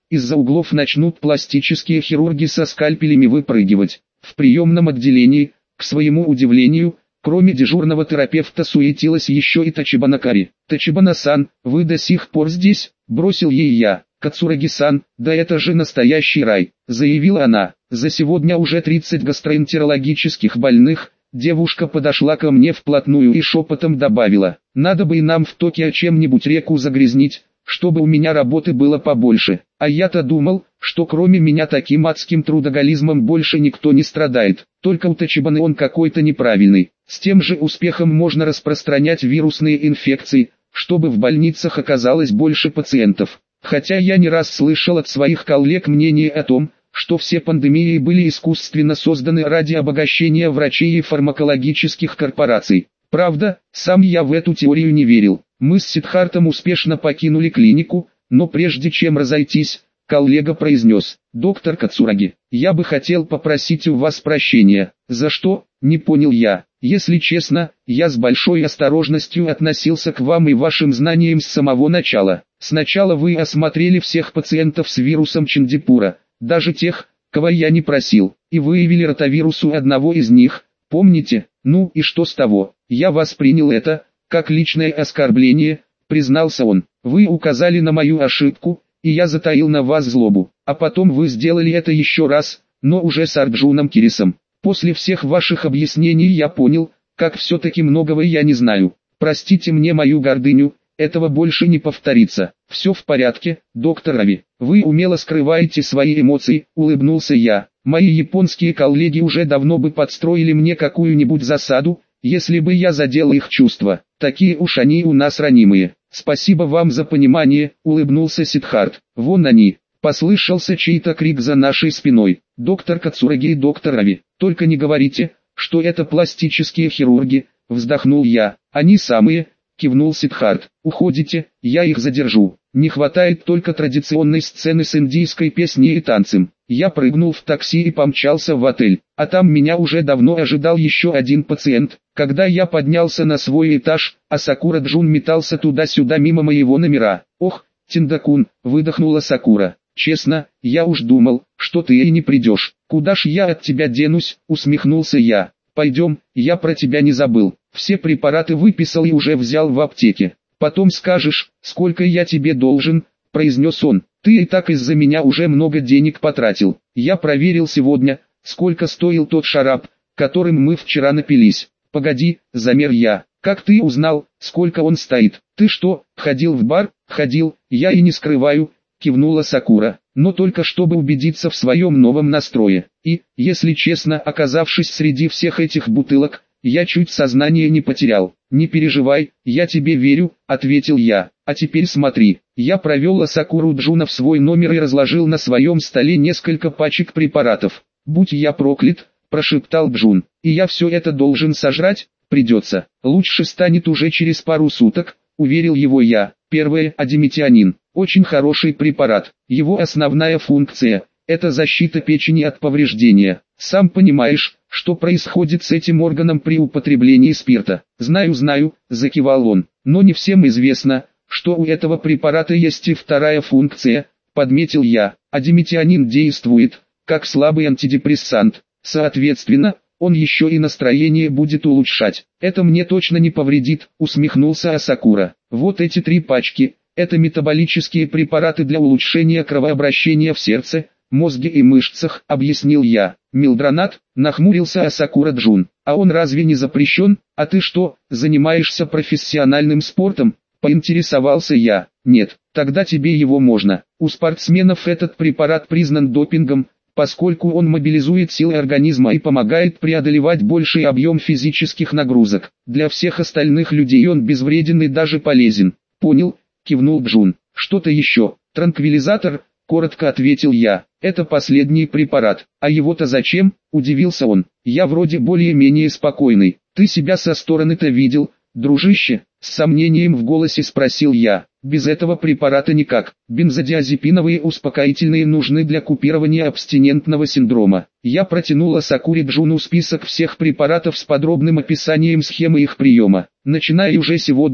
из-за углов начнут пластические хирурги со скальпелями выпрыгивать. В приемном отделении, к своему удивлению, кроме дежурного терапевта суетилась еще и Тачибана-Кари. «Тачибана-сан, вы до сих пор здесь?» – бросил ей я. «Кацураги-сан, да это же настоящий рай», – заявила она. «За сегодня уже тридцать гастроэнтерологических больных». Девушка подошла ко мне вплотную и шепотом добавила: «Надо бы и нам в Токио чем-нибудь реку загрязнить, чтобы у меня работы было побольше. А я-то думал, что кроме меня таким адским трудоголизмом больше никто не страдает. Только у Тачибаны он какой-то неправильный. С тем же успехом можно распространять вирусные инфекции, чтобы в больницах оказалось больше пациентов. Хотя я не раз слышал от своих коллег мнение о том, что все пандемии были искусственно созданы ради обогащения врачей и фармакологических корпораций. Правда, сам я в эту теорию не верил. Мы с Сиддхартом успешно покинули клинику, но прежде чем разойтись, коллега произнес: «Доктор Кацураги, я бы хотел попросить у вас прощения». «За что?» – не понял я. «Если честно, я с большой осторожностью относился к вам и вашим знаниям с самого начала. Сначала вы осмотрели всех пациентов с вирусом Чандипура, даже тех, кого я не просил, и выявили ротавирус у одного из них, помните? Ну и что с того? Я воспринял это как личное оскорбление», — признался он. «Вы указали на мою ошибку, и я затаил на вас злобу. А потом вы сделали это еще раз, но уже с Арджуном Кирисом. После всех ваших объяснений я понял, как все-таки многого я не знаю. Простите мне мою гордыню, этого больше не повторится». «Все в порядке, доктор Рави. Вы умело скрываете свои эмоции», — улыбнулся я. «Мои японские коллеги уже давно бы подстроили мне какую-нибудь засаду, если бы я задел их чувства. Такие уж они у нас ранимые». «Спасибо вам за понимание», — улыбнулся Сиддхарт. «Вон они». Послышался чей-то крик за нашей спиной. «Доктор Кацураги и доктор Рави, только не говорите, что это пластические хирурги», — вздохнул я. «Они самые», — кивнул Сиддхарт. «Уходите, я их задержу. Не хватает только традиционной сцены с индийской песней и танцем». Я прыгнул в такси и помчался в отель, а там меня уже давно ожидал еще один пациент. Когда я поднялся на свой этаж, а Сакура Джун метался туда-сюда мимо моего номера. «Ох, Тиндакун», — выдохнула Сакура. «Честно, я уж думал, что ты и не придешь». «Куда ж я от тебя денусь?» — усмехнулся я. «Пойдем, я про тебя не забыл. Все препараты выписал и уже взял в аптеке. Потом скажешь, сколько я тебе должен», — произнес он. «Ты и так из-за меня уже много денег потратил. Я проверил сегодня, сколько стоил тот шарап, которым мы вчера напились». «Погоди», — замер я. «Как ты узнал, сколько он стоит? Ты что, ходил в бар?» «Ходил, я и не скрываю», — кивнула Сакура. «Но только чтобы убедиться в своем новом настрое. И, если честно, оказавшись среди всех этих бутылок, я чуть сознание не потерял». «Не переживай, я тебе верю», — ответил я. «А теперь смотри». Я провел Сакуру Джуна в свой номер и разложил на своем столе несколько пачек препаратов. «Будь я проклят», — прошептал Джун. «И я все это должен сожрать?» «Придется. Лучше станет уже через пару суток», — уверил его я. Первое, адимитианин. Очень хороший препарат. Его основная функция – это защита печени от повреждения. Сам понимаешь, что происходит с этим органом при употреблении спирта. «Знаю, знаю», – закивал он. «Но не всем известно, что у этого препарата есть и вторая функция», – подметил я. Адимитианин действует, как слабый антидепрессант. Соответственно, он еще и настроение будет улучшать. «Это мне точно не повредит», — усмехнулся Асакура. «Вот эти три пачки — это метаболические препараты для улучшения кровообращения в сердце, мозге и мышцах», — объяснил я. «Милдронат», — нахмурился Асакура Джун. «А он разве не запрещен? А ты что, занимаешься профессиональным спортом?» — поинтересовался я. «Нет, тогда тебе его можно. У спортсменов этот препарат признан допингом, поскольку он мобилизует силы организма и помогает преодолевать больший объем физических нагрузок. Для всех остальных людей он безвреден и даже полезен». «Понял», — кивнул Джун. «Что-то еще?» «Транквилизатор», — коротко ответил я. «Это последний препарат. А его-то зачем?» — удивился он. «Я вроде более-менее спокойный. Ты себя со стороны-то видел, дружище?» — с сомнением в голосе спросил я. «Без этого препарата никак. Бензодиазепиновые успокоительные нужны для купирования абстинентного синдрома». Я протянула Сакуре Джуну список всех препаратов с подробным описанием схемы их приема. «Начиная уже сегодня,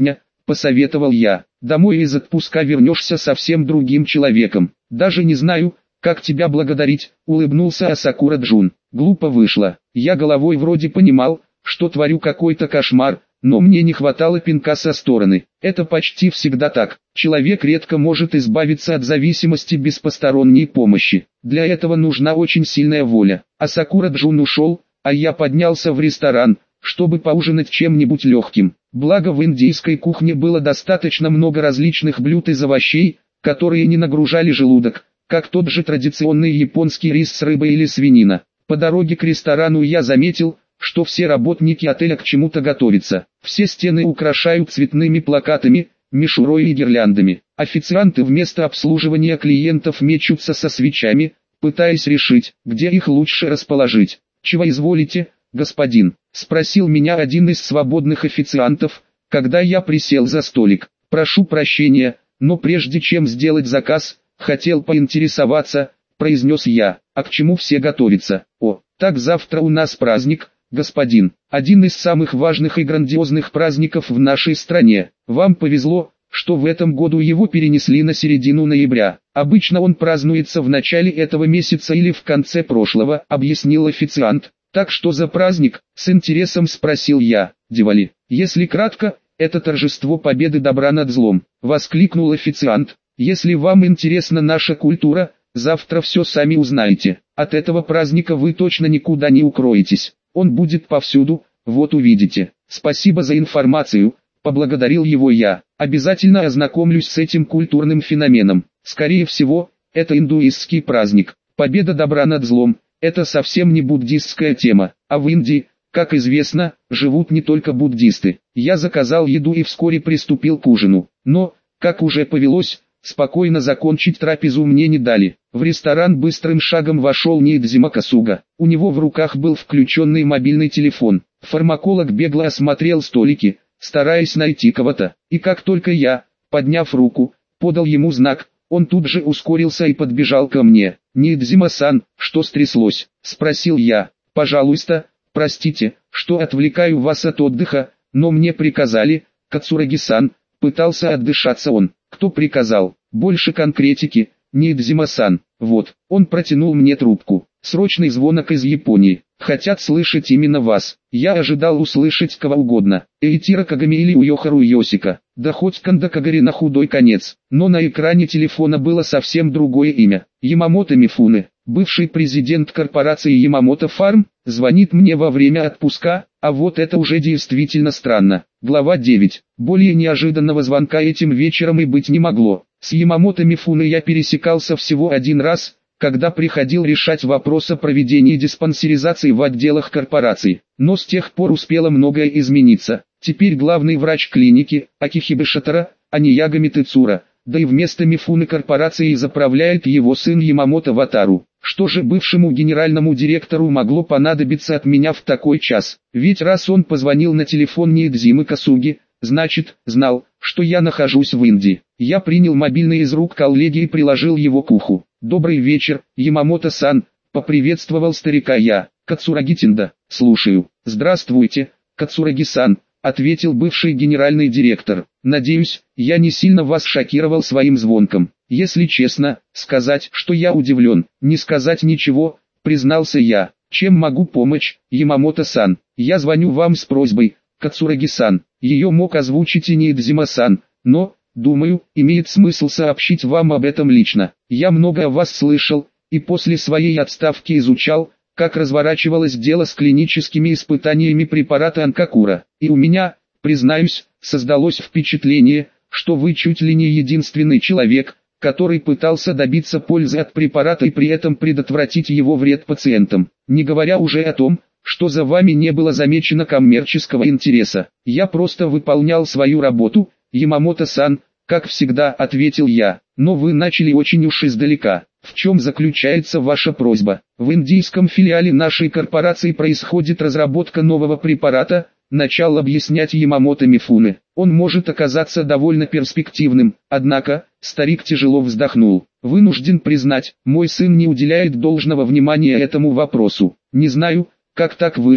посоветовал я. Домой из отпуска вернешься совсем другим человеком. Даже не знаю, как тебя благодарить, улыбнулся Асакура Джун. Глупо вышло. Я головой вроде понимал, что творю какой-то кошмар, но мне не хватало пинка со стороны. Это почти всегда так. Человек редко может избавиться от зависимости без посторонней помощи. Для этого нужна очень сильная воля. Асакура Джун ушел, а я поднялся в ресторан, чтобы поужинать чем-нибудь легким. Благо в индийской кухне было достаточно много различных блюд из овощей, которые не нагружали желудок, как тот же традиционный японский рис с рыбой или свинина. По дороге к ресторану я заметил, что все работники отеля к чему-то готовятся. Все стены украшают цветными плакатами, мишурой и гирляндами. Официанты вместо обслуживания клиентов мечутся со свечами, пытаясь решить, где их лучше расположить. «Чего изволите, господин?» — спросил меня один из свободных официантов, когда я присел за столик. «Прошу прощения, но прежде чем сделать заказ, хотел поинтересоваться», — произнес я. «А к чему все готовятся?» «О, так завтра у нас праздник, господин, один из самых важных и грандиозных праздников в нашей стране. Вам повезло, что в этом году его перенесли на середину ноября. Обычно он празднуется в начале этого месяца или в конце прошлого», — объяснил официант. «Так что за праздник?» — с интересом спросил я. «Дивали. Если кратко, это торжество победы добра над злом», — воскликнул официант. «Если вам интересна наша культура, завтра все сами узнаете. От этого праздника вы точно никуда не укроетесь. Он будет повсюду, вот увидите». «Спасибо за информацию», — поблагодарил его я. «Обязательно ознакомлюсь с этим культурным феноменом. Скорее всего, это индуистский праздник. Победа добра над злом. Это совсем не буддистская тема, а в Индии, как известно, живут не только буддисты». Я заказал еду и вскоре приступил к ужину. Но, как уже повелось, спокойно закончить трапезу мне не дали. В ресторан быстрым шагом вошел Ниидзима Касуга. У него в руках был включенный мобильный телефон. Фармаколог бегло осмотрел столики, стараясь найти кого-то. И как только я, подняв руку, подал ему знак, он тут же ускорился и подбежал ко мне. «Ниидзима-сан, что стряслось?» — спросил я. «Пожалуйста, простите, что отвлекаю вас от отдыха, но мне приказали, Кацураги-сан», — пытался отдышаться он. «Кто приказал? Больше конкретики, Ниидзима-сан». «Вот». Он протянул мне трубку. «Срочный звонок из Японии. Хотят слышать именно вас». Я ожидал услышать кого угодно. Эйтиро Кагами или Уёхару Йосика. Да хоть Канда Кагари на худой конец. Но на экране телефона было совсем другое имя. Ямамото Мифуне, бывший президент корпорации Ямамото Фарм, звонит мне во время отпуска, а вот это уже действительно странно. Глава девять. Более неожиданного звонка этим вечером и быть не могло. С Ямамото Мифуне я пересекался всего один раз, когда приходил решать вопрос о проведении диспансеризации в отделах корпораций. Но с тех пор успело многое измениться. Теперь главный врач клиники, Акихибе Шатара, а не Ягами Тецура, да и вместо Мифуны корпорацией заправляет его сын Ямамото Ватару. Что же бывшему генеральному директору могло понадобиться от меня в такой час? Ведь раз он позвонил на телефон Ниидзимы Касуги, значит, знал, что я нахожусь в Индии. Я принял мобильный из рук коллеги и приложил его к уху. «Добрый вечер, Ямамото-сан», — поприветствовал старика я. «Кацураги-тинда, слушаю». «Здравствуйте, Кацураги-сан», — ответил бывший генеральный директор. «Надеюсь, я не сильно вас шокировал своим звонком. Если честно, сказать, что я удивлен, не сказать ничего», — признался я. «Чем могу помочь, Ямамото-сан?» «Я звоню вам с просьбой, Кацураги-сан». Ее мог озвучить и Ниидзима-сан, но, думаю, имеет смысл сообщить вам об этом лично. Я много о вас слышал, и после своей отставки изучал, как разворачивалось дело с клиническими испытаниями препарата Анкакура. И у меня, признаюсь, создалось впечатление, что вы чуть ли не единственный человек, который пытался добиться пользы от препарата и при этом предотвратить его вред пациентам. Не говоря уже о том, что за вами не было замечено коммерческого интереса. Я просто выполнял свою работу, Ямамото-сан, как всегда, ответил я. Но вы начали очень уж издалека. В чем заключается ваша просьба? В индийском филиале нашей корпорации происходит разработка нового препарата, начал объяснять Ямамото Мифуне. Он может оказаться довольно перспективным, однако, старик тяжело вздохнул. Вынужден признать, мой сын не уделяет должного внимания этому вопросу. Не знаю, как так вышло,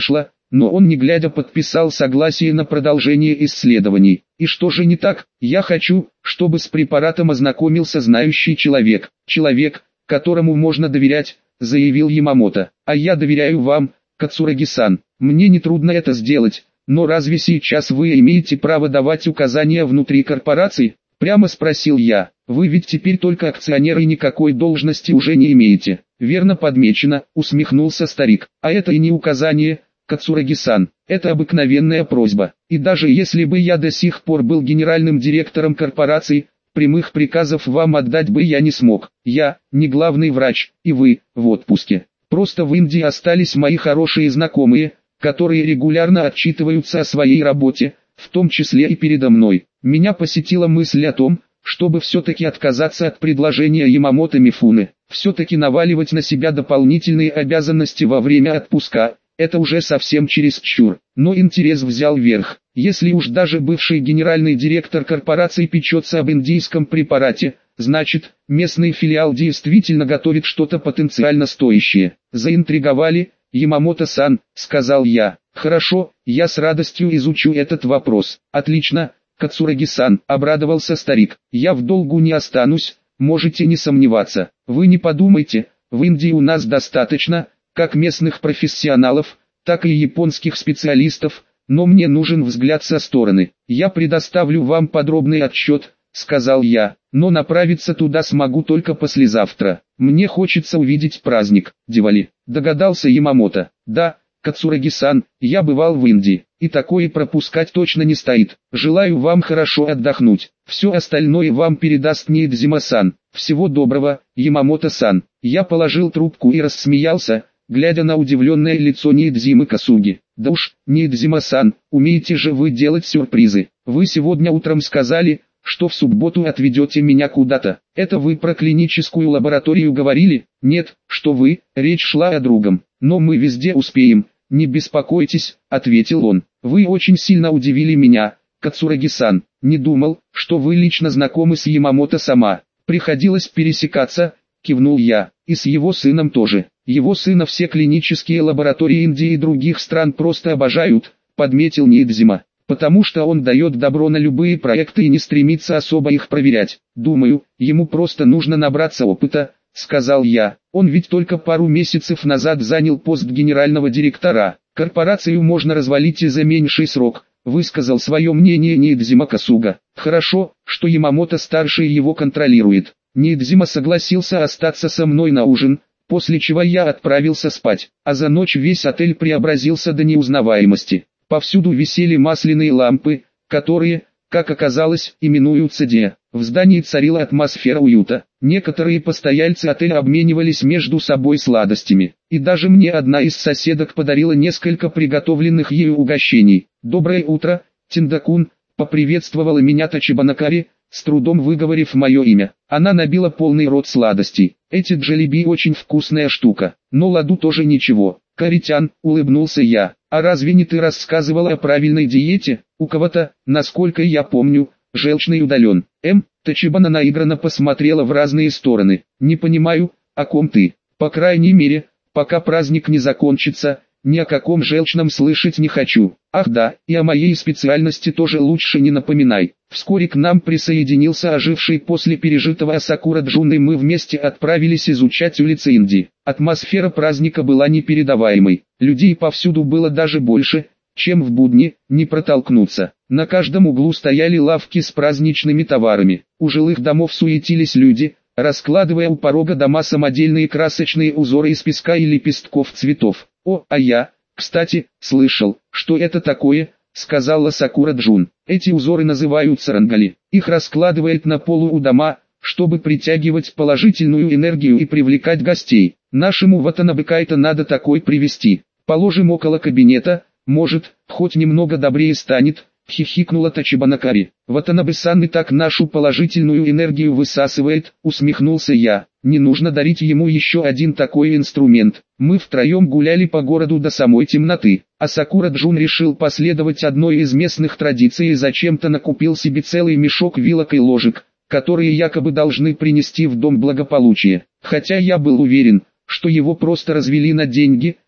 но он не глядя подписал согласие на продолжение исследований. И что же не так? Я хочу, чтобы с препаратом ознакомился знающий человек, человек, которому можно доверять, заявил Ямамото. А я доверяю вам, Кацураги-сан. Мне не трудно это сделать, но разве сейчас вы имеете право давать указания внутри корпорации? Прямо спросил я. Вы ведь теперь только акционер и никакой должности уже не имеете. Верно подмечено, усмехнулся старик. А это и не указание, Кацураги-сан, это обыкновенная просьба. И даже если бы я до сих пор был генеральным директором корпорации, прямых приказов вам отдать бы я не смог. Я, не главный врач, и вы, в отпуске. Просто в Индии остались мои хорошие знакомые, которые регулярно отчитываются о своей работе, в том числе и передо мной. Меня посетила мысль о том, чтобы все-таки отказаться от предложения Ямамото Мифуны. Все-таки наваливать на себя дополнительные обязанности во время отпуска – это уже совсем чересчур. Но интерес взял верх. Если уж даже бывший генеральный директор корпорации печется об индийском препарате, значит, местный филиал действительно готовит что-то потенциально стоящее. Заинтриговали, Ямамото-сан, сказал я. Хорошо, я с радостью изучу этот вопрос. Отлично, Кацураги-сан, обрадовался старик. Я в долгу не останусь, можете не сомневаться. Вы не подумайте, в Индии у нас достаточно, как местных профессионалов, так и японских специалистов, но мне нужен взгляд со стороны. Я предоставлю вам подробный отчет, сказал я, но направиться туда смогу только послезавтра. Мне хочется увидеть праздник, Дивали, догадался Ямамото. Да, Кацураги-сан, я бывал в Индии, и такое пропускать точно не стоит. Желаю вам хорошо отдохнуть. Все остальное вам передаст Ниидзима-сан. Всего доброго, Ямамото-сан. Я положил трубку и рассмеялся, глядя на удивленное лицо Ниидзимы Касуги. Да уж, Ниидзима-сан, умеете же вы делать сюрпризы. Вы сегодня утром сказали, что в субботу отведете меня куда-то. Это вы про клиническую лабораторию говорили? Нет, что вы, речь шла о другом. Но мы везде успеем, не беспокойтесь, ответил он. Вы очень сильно удивили меня, Кацураги-сан. Не думал, что вы лично знакомы с Ямамото-сама. Приходилось пересекаться, кивнул я, и с его сыном тоже. Его сына все клинические лаборатории Индии и других стран просто обожают, подметил Ниидзима, потому что он дает добро на любые проекты и не стремится особо их проверять. Думаю, ему просто нужно набраться опыта, сказал я. Он ведь только пару месяцев назад занял пост генерального директора. Корпорацию можно развалить и за меньший срок, высказал свое мнение Ниидзима Касуга. Хорошо, что Ямамото-старший его контролирует. Ниидзима согласился остаться со мной на ужин, после чего я отправился спать, а за ночь весь отель преобразился до неузнаваемости. Повсюду висели масляные лампы, которые, как оказалось, именуются Де. В здании царила атмосфера уюта. Некоторые постояльцы отеля обменивались между собой сладостями, и даже мне одна из соседок подарила несколько приготовленных ею угощений. «Доброе утро, Тиндакун», — поприветствовала меня Тачибанакари, с трудом выговорив мое имя. Она набила полный рот сладостей. Эти джелеби очень вкусная штука, но ладу тоже ничего. Каритян, улыбнулся я. А разве не ты рассказывала о правильной диете? У кого-то, насколько я помню, желчный удален. М. Тачибана наигранно посмотрела в разные стороны. Не понимаю, о ком ты. По крайней мере, пока праздник не закончится, ни о каком желчном слышать не хочу. Ах да, и о моей специальности тоже лучше не напоминай. Вскоре к нам присоединился оживший после пережитого Асакура Джун, и мы вместе отправились изучать улицы Индии. Атмосфера праздника была непередаваемой. Людей повсюду было даже больше, чем в будни, не протолкнуться. На каждом углу стояли лавки с праздничными товарами. У жилых домов суетились люди, раскладывая у порога дома самодельные красочные узоры из песка и лепестков цветов. О, а я, кстати, слышал, что это такое, сказала Сакура Джун. Эти узоры называются рангали. Их раскладывают на полу у дома, чтобы притягивать положительную энергию и привлекать гостей. Нашему Ватанабе-кайту надо такой привезти. Положим около кабинета, может, хоть немного добрее станет, хихикнула Тачибанакари. Ватанабе-сан и так нашу положительную энергию высасывает, усмехнулся я. Не нужно дарить ему еще один такой инструмент. Мы втроем гуляли по городу до самой темноты, а Сакура Джун решил последовать одной из местных традиций и зачем-то накупил себе целый мешок вилок и ложек, которые якобы должны принести в дом благополучие. Хотя я был уверен, что его просто развели на деньги,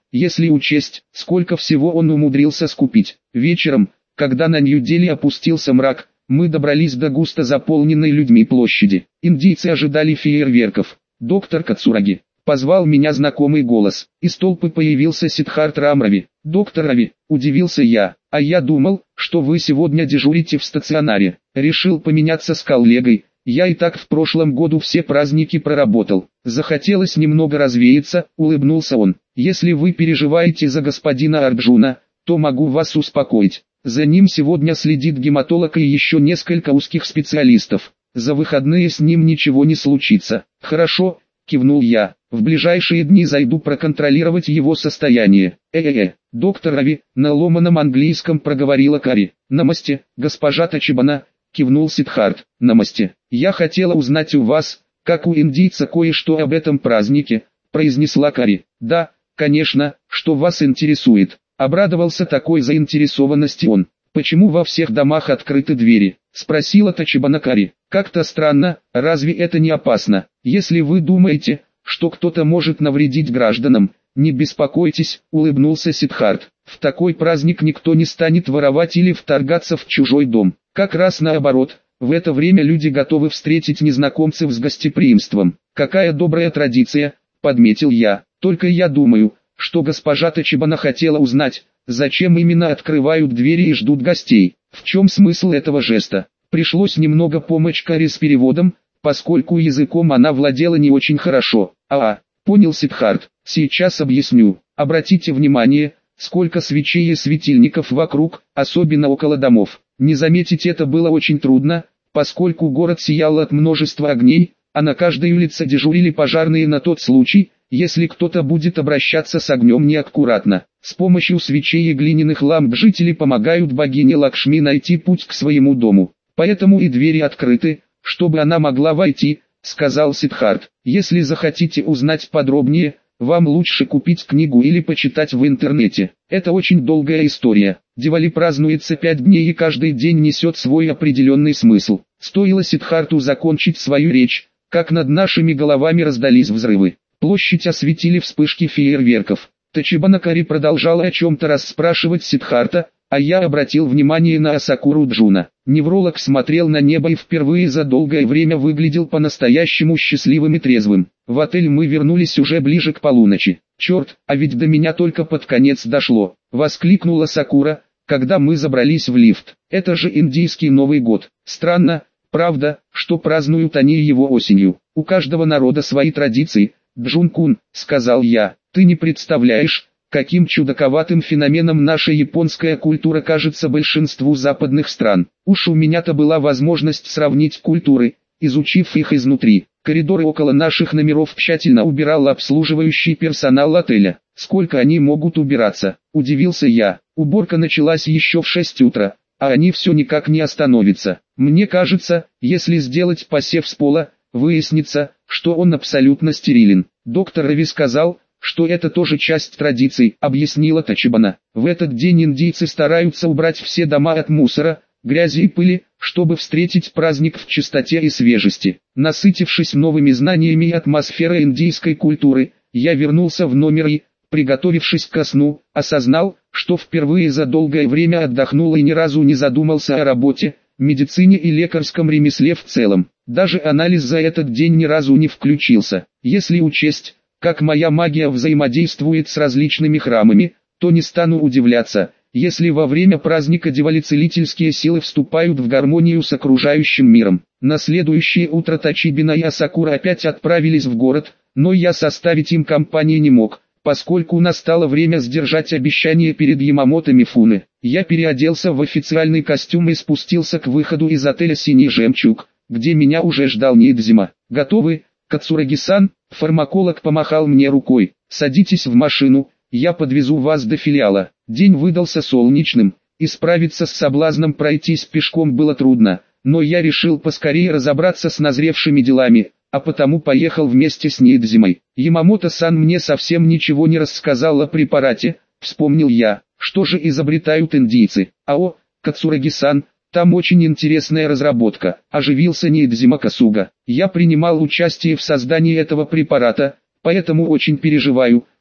если учесть, сколько всего он умудрился скупить. Вечером, когда на Нью-Дели опустился мрак, мы добрались до густо заполненной людьми площади. Индийцы ожидали фейерверков. «Доктор Кацураги», — позвал меня знакомый голос. Из толпы появился Сиддхарт Рамрави. «Доктор Рави», — удивился я, — «а я думал, что вы сегодня дежурите в стационаре. Решил поменяться с коллегой. Я и так в прошлом году все праздники проработал. Захотелось немного развеяться», — улыбнулся он. «Если вы переживаете за господина Арджуна, то могу вас успокоить. За ним сегодня следит гематолог и еще несколько узких специалистов. За выходные с ним ничего не случится». «Хорошо», — кивнул я. «В ближайшие дни зайду проконтролировать его состояние». «Э-э-э, доктор Рави», — на ломаном английском проговорила Кари. «Намасте, госпожа Тачибана», — кивнул Сиддхарт. «Намасте. Я хотела узнать у вас, как у индийца, кое-что об этом празднике», — произнесла Кари. «Да, конечно, что вас интересует?» Обрадовался такой заинтересованности он. «Почему во всех домах открыты двери?» — спросила Тачибана Кари. «Как-то странно, разве это не опасно? Если вы думаете, что кто-то может навредить гражданам, не беспокойтесь», — улыбнулся Сиддхарт. «В такой праздник никто не станет воровать или вторгаться в чужой дом. Как раз наоборот, в это время люди готовы встретить незнакомцев с гостеприимством. Какая добрая традиция», — подметил я. «Только я думаю, что госпожа Тачибана хотела узнать, зачем именно открывают двери и ждут гостей. В чем смысл этого жеста?» Пришлось немного помочь Кари с переводом, поскольку языком она владела не очень хорошо. «А, понял Сиддхарт, сейчас объясню. Обратите внимание, сколько свечей и светильников вокруг, особенно около домов. Не заметить это было очень трудно, поскольку город сиял от множества огней, а на каждой улице дежурили пожарные на тот случай, если кто-то будет обращаться с огнем неаккуратно. С помощью свечей и глиняных ламп жители помогают богине Лакшми найти путь к своему дому. Поэтому и двери открыты, чтобы она могла войти», — сказал Сиддхарт. «Если захотите узнать подробнее, вам лучше купить книгу или почитать в интернете. Это очень долгая история. Дивали празднуется пять дней и каждый день несет свой определенный смысл». Стоило Сиддхарту закончить свою речь, как над нашими головами раздались взрывы. Площадь осветили вспышки фейерверков. Тачибана Кари продолжала о чем-то расспрашивать Сиддхарта, а я обратил внимание на Асакуру Джуна. Невролог смотрел на небо и впервые за долгое время выглядел по-настоящему счастливым и трезвым. В отель мы вернулись уже ближе к полуночи. «Черт, а ведь до меня только под конец дошло», — воскликнула Сакура, когда мы забрались в лифт. «Это же индийский Новый год. Странно, правда, что празднуют они его осенью. У каждого народа свои традиции». «Джун-кун», — сказал я, — «ты не представляешь, каким чудаковатым феноменом наша японская культура кажется большинству западных стран. Уж у меня-то была возможность сравнить культуры, изучив их изнутри. Коридоры около наших номеров тщательно убирал обслуживающий персонал отеля. Сколько они могут убираться?» — удивился я. «Уборка началась еще в шесть утра, а они все никак не остановятся. Мне кажется, если сделать посев с пола, выяснится, что он абсолютно стерилен». «Доктор Рави сказал, что это тоже часть традиций», — объяснила Тачибана. «В этот день индийцы стараются убрать все дома от мусора, грязи и пыли, чтобы встретить праздник в чистоте и свежести». Насытившись новыми знаниями и атмосферой индийской культуры, я вернулся в номер и, приготовившись ко сну, осознал, что впервые за долгое время отдохнул и ни разу не задумался о работе, медицине и лекарском ремесле в целом. Даже анализ за этот день ни разу не включился. Если учесть, как моя магия взаимодействует с различными храмами, то не стану удивляться, если во время праздника Дивали целительские силы вступают в гармонию с окружающим миром. На следующее утро Тачибана и Асакура опять отправились в город, но я составить им компании не мог, поскольку настало время сдержать обещание перед Ямамото Мифуне. Я переоделся в официальный костюм и спустился к выходу из отеля «Синий жемчуг», где меня уже ждал Ниидзима. «Готовы, Кацураги-сан?» Фармаколог помахал мне рукой. «Садитесь в машину, я подвезу вас до филиала». День выдался солнечным, и справиться с соблазном пройтись пешком было трудно, но я решил поскорее разобраться с назревшими делами, а потому поехал вместе с Ниидзимой. «Ямамото-сан мне совсем ничего не рассказал о препарате», — вспомнил я. «Что же изобретают индийцы?» «Ао, Кацураги-сан, там очень интересная разработка», — оживился Ниидзима Касуга. «Я принимал участие в создании этого препарата, поэтому очень переживаю,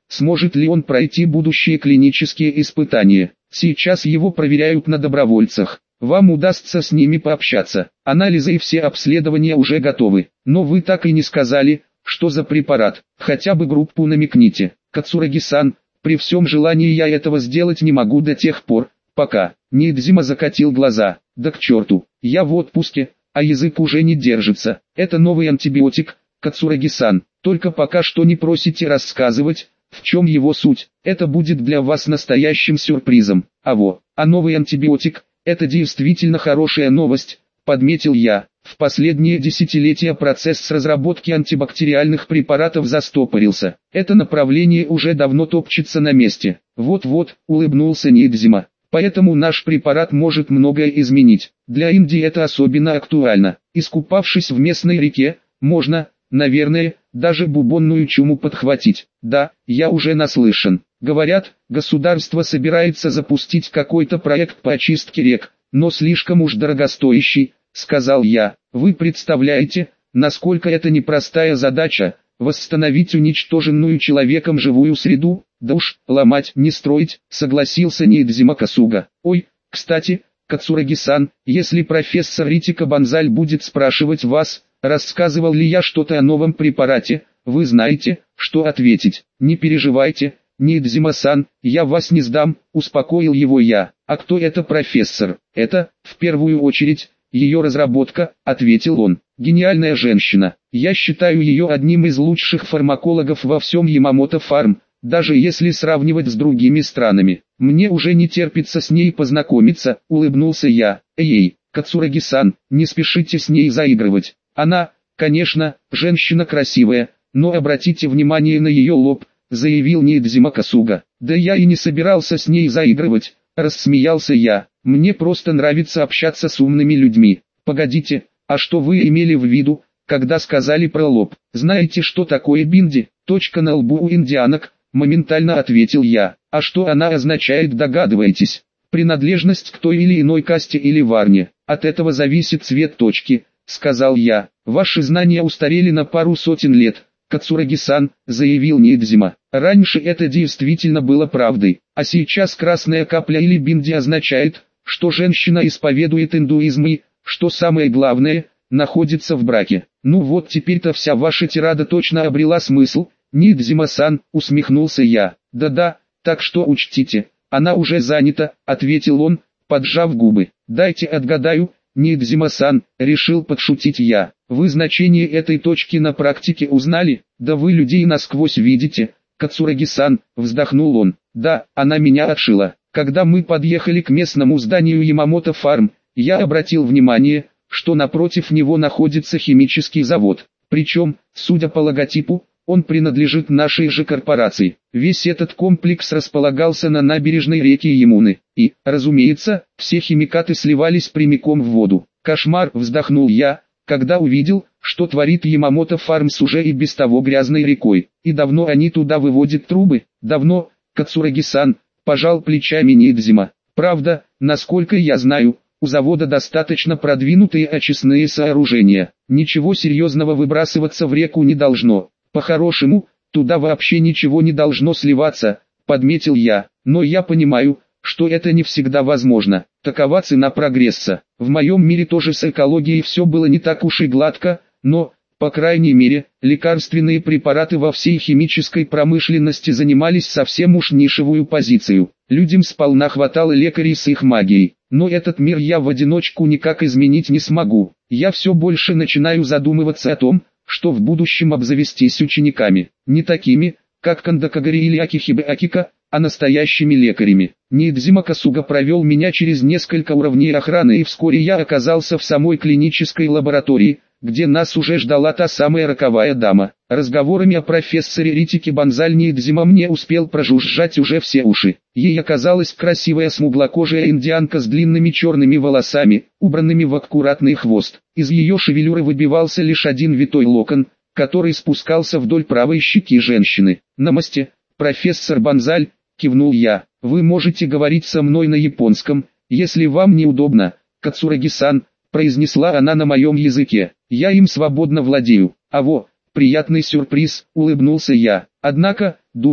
сможет ли он пройти будущие клинические испытания. Сейчас его проверяют на добровольцах. Вам удастся с ними пообщаться. Анализы и все обследования уже готовы. Но вы так и не сказали, что за препарат. Хотя бы группу намекните. Кацураги-сан, при всем желании я этого сделать не могу до тех пор, пока. Ниидзима закатил глаза. Да к черту, я в отпуске, а язык уже не держится. Это новый антибиотик, Кацураги-сан. Только пока что не просите рассказывать, в чем его суть. Это будет для вас настоящим сюрпризом. А во, а новый антибиотик, это действительно хорошая новость, подметил я. В последние десятилетия процесс разработки антибактериальных препаратов застопорился. Это направление уже давно топчется на месте. Вот-вот, улыбнулся Ниидзима. Поэтому наш препарат может многое изменить. Для Индии это особенно актуально. Искупавшись в местной реке, можно, наверное, даже бубонную чуму подхватить. Да, я уже наслышан. Говорят, государство собирается запустить какой-то проект по очистке рек, но слишком уж дорогостоящий, сказал я. Вы представляете, насколько это непростая задача, восстановить уничтоженную человеком живую среду? Да уж, ломать, не строить, согласился Ниидзима Касуга. Ой, кстати, Кацураги-сан, если профессор Ритика Банзаль будет спрашивать вас, рассказывал ли я что-то о новом препарате, вы знаете, что ответить. Не переживайте, Ниидзима-сан, я вас не сдам, успокоил его я. А кто это профессор? Это, в первую очередь, ее разработка, ответил он. Гениальная женщина. Я считаю ее одним из лучших фармакологов во всем Ямамото Фарм, даже если сравнивать с другими странами. Мне уже не терпится с ней познакомиться, улыбнулся я. Эй, Кацураги-сан, не спешите с ней заигрывать. Она, конечно, женщина красивая, но обратите внимание на ее лоб, заявил Ниидзима Касуга. Да я и не собирался с ней заигрывать, рассмеялся я. Мне просто нравится общаться с умными людьми. Погодите, а что вы имели в виду, когда сказали про лоб? Знаете, что такое бинди? Точка на лбу у индианок, моментально ответил я. А что она означает, догадываетесь? Принадлежность к той или иной касте или варне. От этого зависит цвет точки, сказал я. Ваши знания устарели на пару сотен лет, Кацураги-сан, заявил Ниидзима. Раньше это действительно было правдой, а сейчас красная капля или бинди означает, что женщина исповедует индуизм и, что самое главное, находится в браке. Ну вот теперь-то вся ваша тирада точно обрела смысл, Ниидзима-сан, усмехнулся я. Да-да, так что учтите, она уже занята, ответил он, поджав губы. Дайте отгадаю, Ниидзима-сан, решил подшутить я. Вы значение этой точки на практике узнали? Да вы людей насквозь видите, Кацураги-сан, вздохнул он. Да, она меня отшила. Когда мы подъехали к местному зданию Ямамото Фарм, я обратил внимание, что напротив него находится химический завод. Причем, судя по логотипу, он принадлежит нашей же корпорации. Весь этот комплекс располагался на набережной реки Ямуны. И, разумеется, все химикаты сливались прямиком в воду. Кошмар, вздохнул я, когда увидел, что творит Ямамото Фарм с уже и без того грязной рекой. И давно они туда выводят трубы? Давно, Кацураги-сан, пожал плечами Ниидзима. Правда, насколько я знаю, у завода достаточно продвинутые очистные сооружения. Ничего серьезного выбрасываться в реку не должно. По-хорошему, туда вообще ничего не должно сливаться, подметил я. Но я понимаю, что это не всегда возможно. Такова цена прогресса. В моем мире тоже с экологией все было не так уж и гладко, но, по крайней мере, лекарственные препараты во всей химической промышленности занимались совсем уж нишевую позицию. Людям сполна хватало лекарей с их магией. Но этот мир я в одиночку никак изменить не смогу. Я все больше начинаю задумываться о том, что в будущем обзавестись учениками. Не такими, как Кандакагари или Акихибе Акика, а настоящими лекарями. Ниидзима Касуга провел меня через несколько уровней охраны, и вскоре я оказался в самой клинической лаборатории, где нас уже ждала та самая роковая дама. Разговорами о профессоре Ритике Банзаль Ниидзима мне успел прожужжать уже все уши. Ей оказалась красивая смуглокожая индианка с длинными черными волосами, убранными в аккуратный хвост. Из ее шевелюры выбивался лишь один витой локон, который спускался вдоль правой щеки женщины. «Намасте, профессор Банзаль», кивнул я. «Вы можете говорить со мной на японском, если вам неудобно, Кацураги-сан», произнесла она на моем языке. «Я им свободно владею». «А во, приятный сюрприз», улыбнулся я. «Однако, думаю,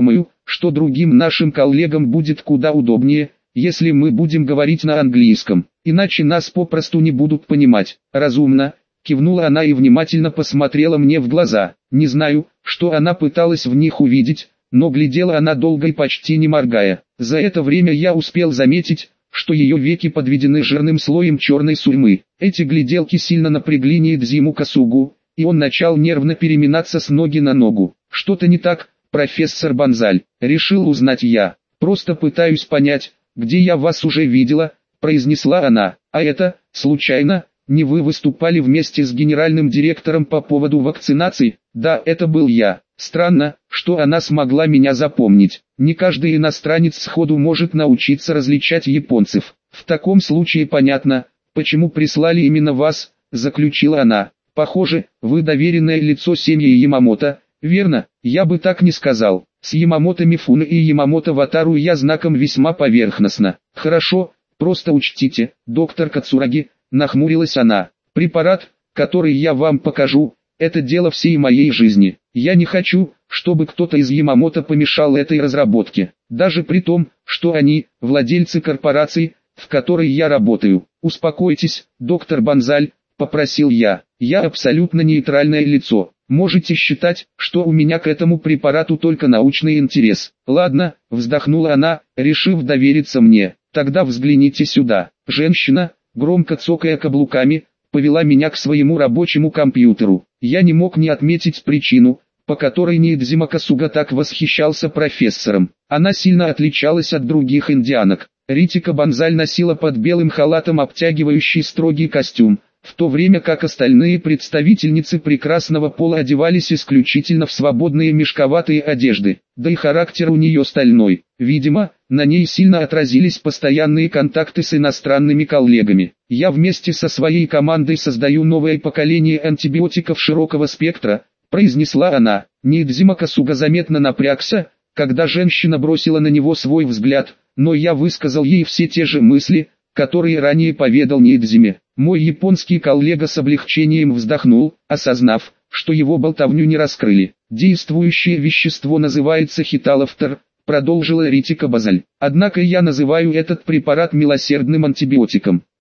что другим нашим коллегам будет куда удобнее, если мы будем говорить на английском, иначе нас попросту не будут понимать. Разумно, кивнула она и внимательно посмотрела мне в глаза. Не знаю, что она пыталась в них увидеть, но глядела она долго и почти не моргая. За это время я успел заметить, что ее веки подведены жирным слоем черной сурьмы. Эти гляделки сильно напрягли Ниэдзиму Касугу, и он начал нервно переминаться с ноги на ногу. «Что-то не так, профессор Бонзаль», — решил узнать я. «Просто пытаюсь понять, где я вас уже видела», — произнесла она. «А это, случайно, не вы выступали вместе с генеральным директором по поводу вакцинации?» «Да, это был я». Странно, что она смогла меня запомнить. Не каждый иностранец сходу может научиться различать японцев. В таком случае понятно, почему прислали именно вас, заключила она. Похоже, вы доверенное лицо семьи Ямамото, верно? Я бы так не сказал. С Ямамото Мифуна и Ямамото Ватару я знаком весьма поверхностно. Хорошо, просто учтите, доктор Кацураги, нахмурилась она. Препарат, который я вам покажу, это дело всей моей жизни. Я не хочу, чтобы кто-то из Ямамото помешал этой разработке, даже при том, что они – владельцы корпорации, в которой я работаю. Успокойтесь, доктор Бонзаль, попросил я. Я абсолютно нейтральное лицо. Можете считать, что у меня к этому препарату только научный интерес. Ладно, вздохнула она, решив довериться мне. Тогда взгляните сюда. Женщина, громко цокая каблуками, повела меня к своему рабочему компьютеру. Я не мог не отметить причину, по которой Ниэдзима Касуга так восхищался профессором. Она сильно отличалась от других индианок. Ритика Бонзаль носила под белым халатом обтягивающий строгий костюм, в то время как остальные представительницы прекрасного пола одевались исключительно в свободные мешковатые одежды. Да и характер у нее стальной. Видимо, на ней сильно отразились постоянные контакты с иностранными коллегами. Я вместе со своей командой создаю новое поколение антибиотиков широкого спектра, произнесла она. Ниэдзима Касуга заметно напрягся, когда женщина бросила на него свой взгляд, но я высказал ей все те же мысли, которые ранее поведал Ниэдзиме. Мой японский коллега с облегчением вздохнул, осознав, что его болтовню не раскрыли. Действующее вещество называется хиталофтор, продолжила Ритика Бонзаль. Однако я называю этот препарат милосердным антибиотиком.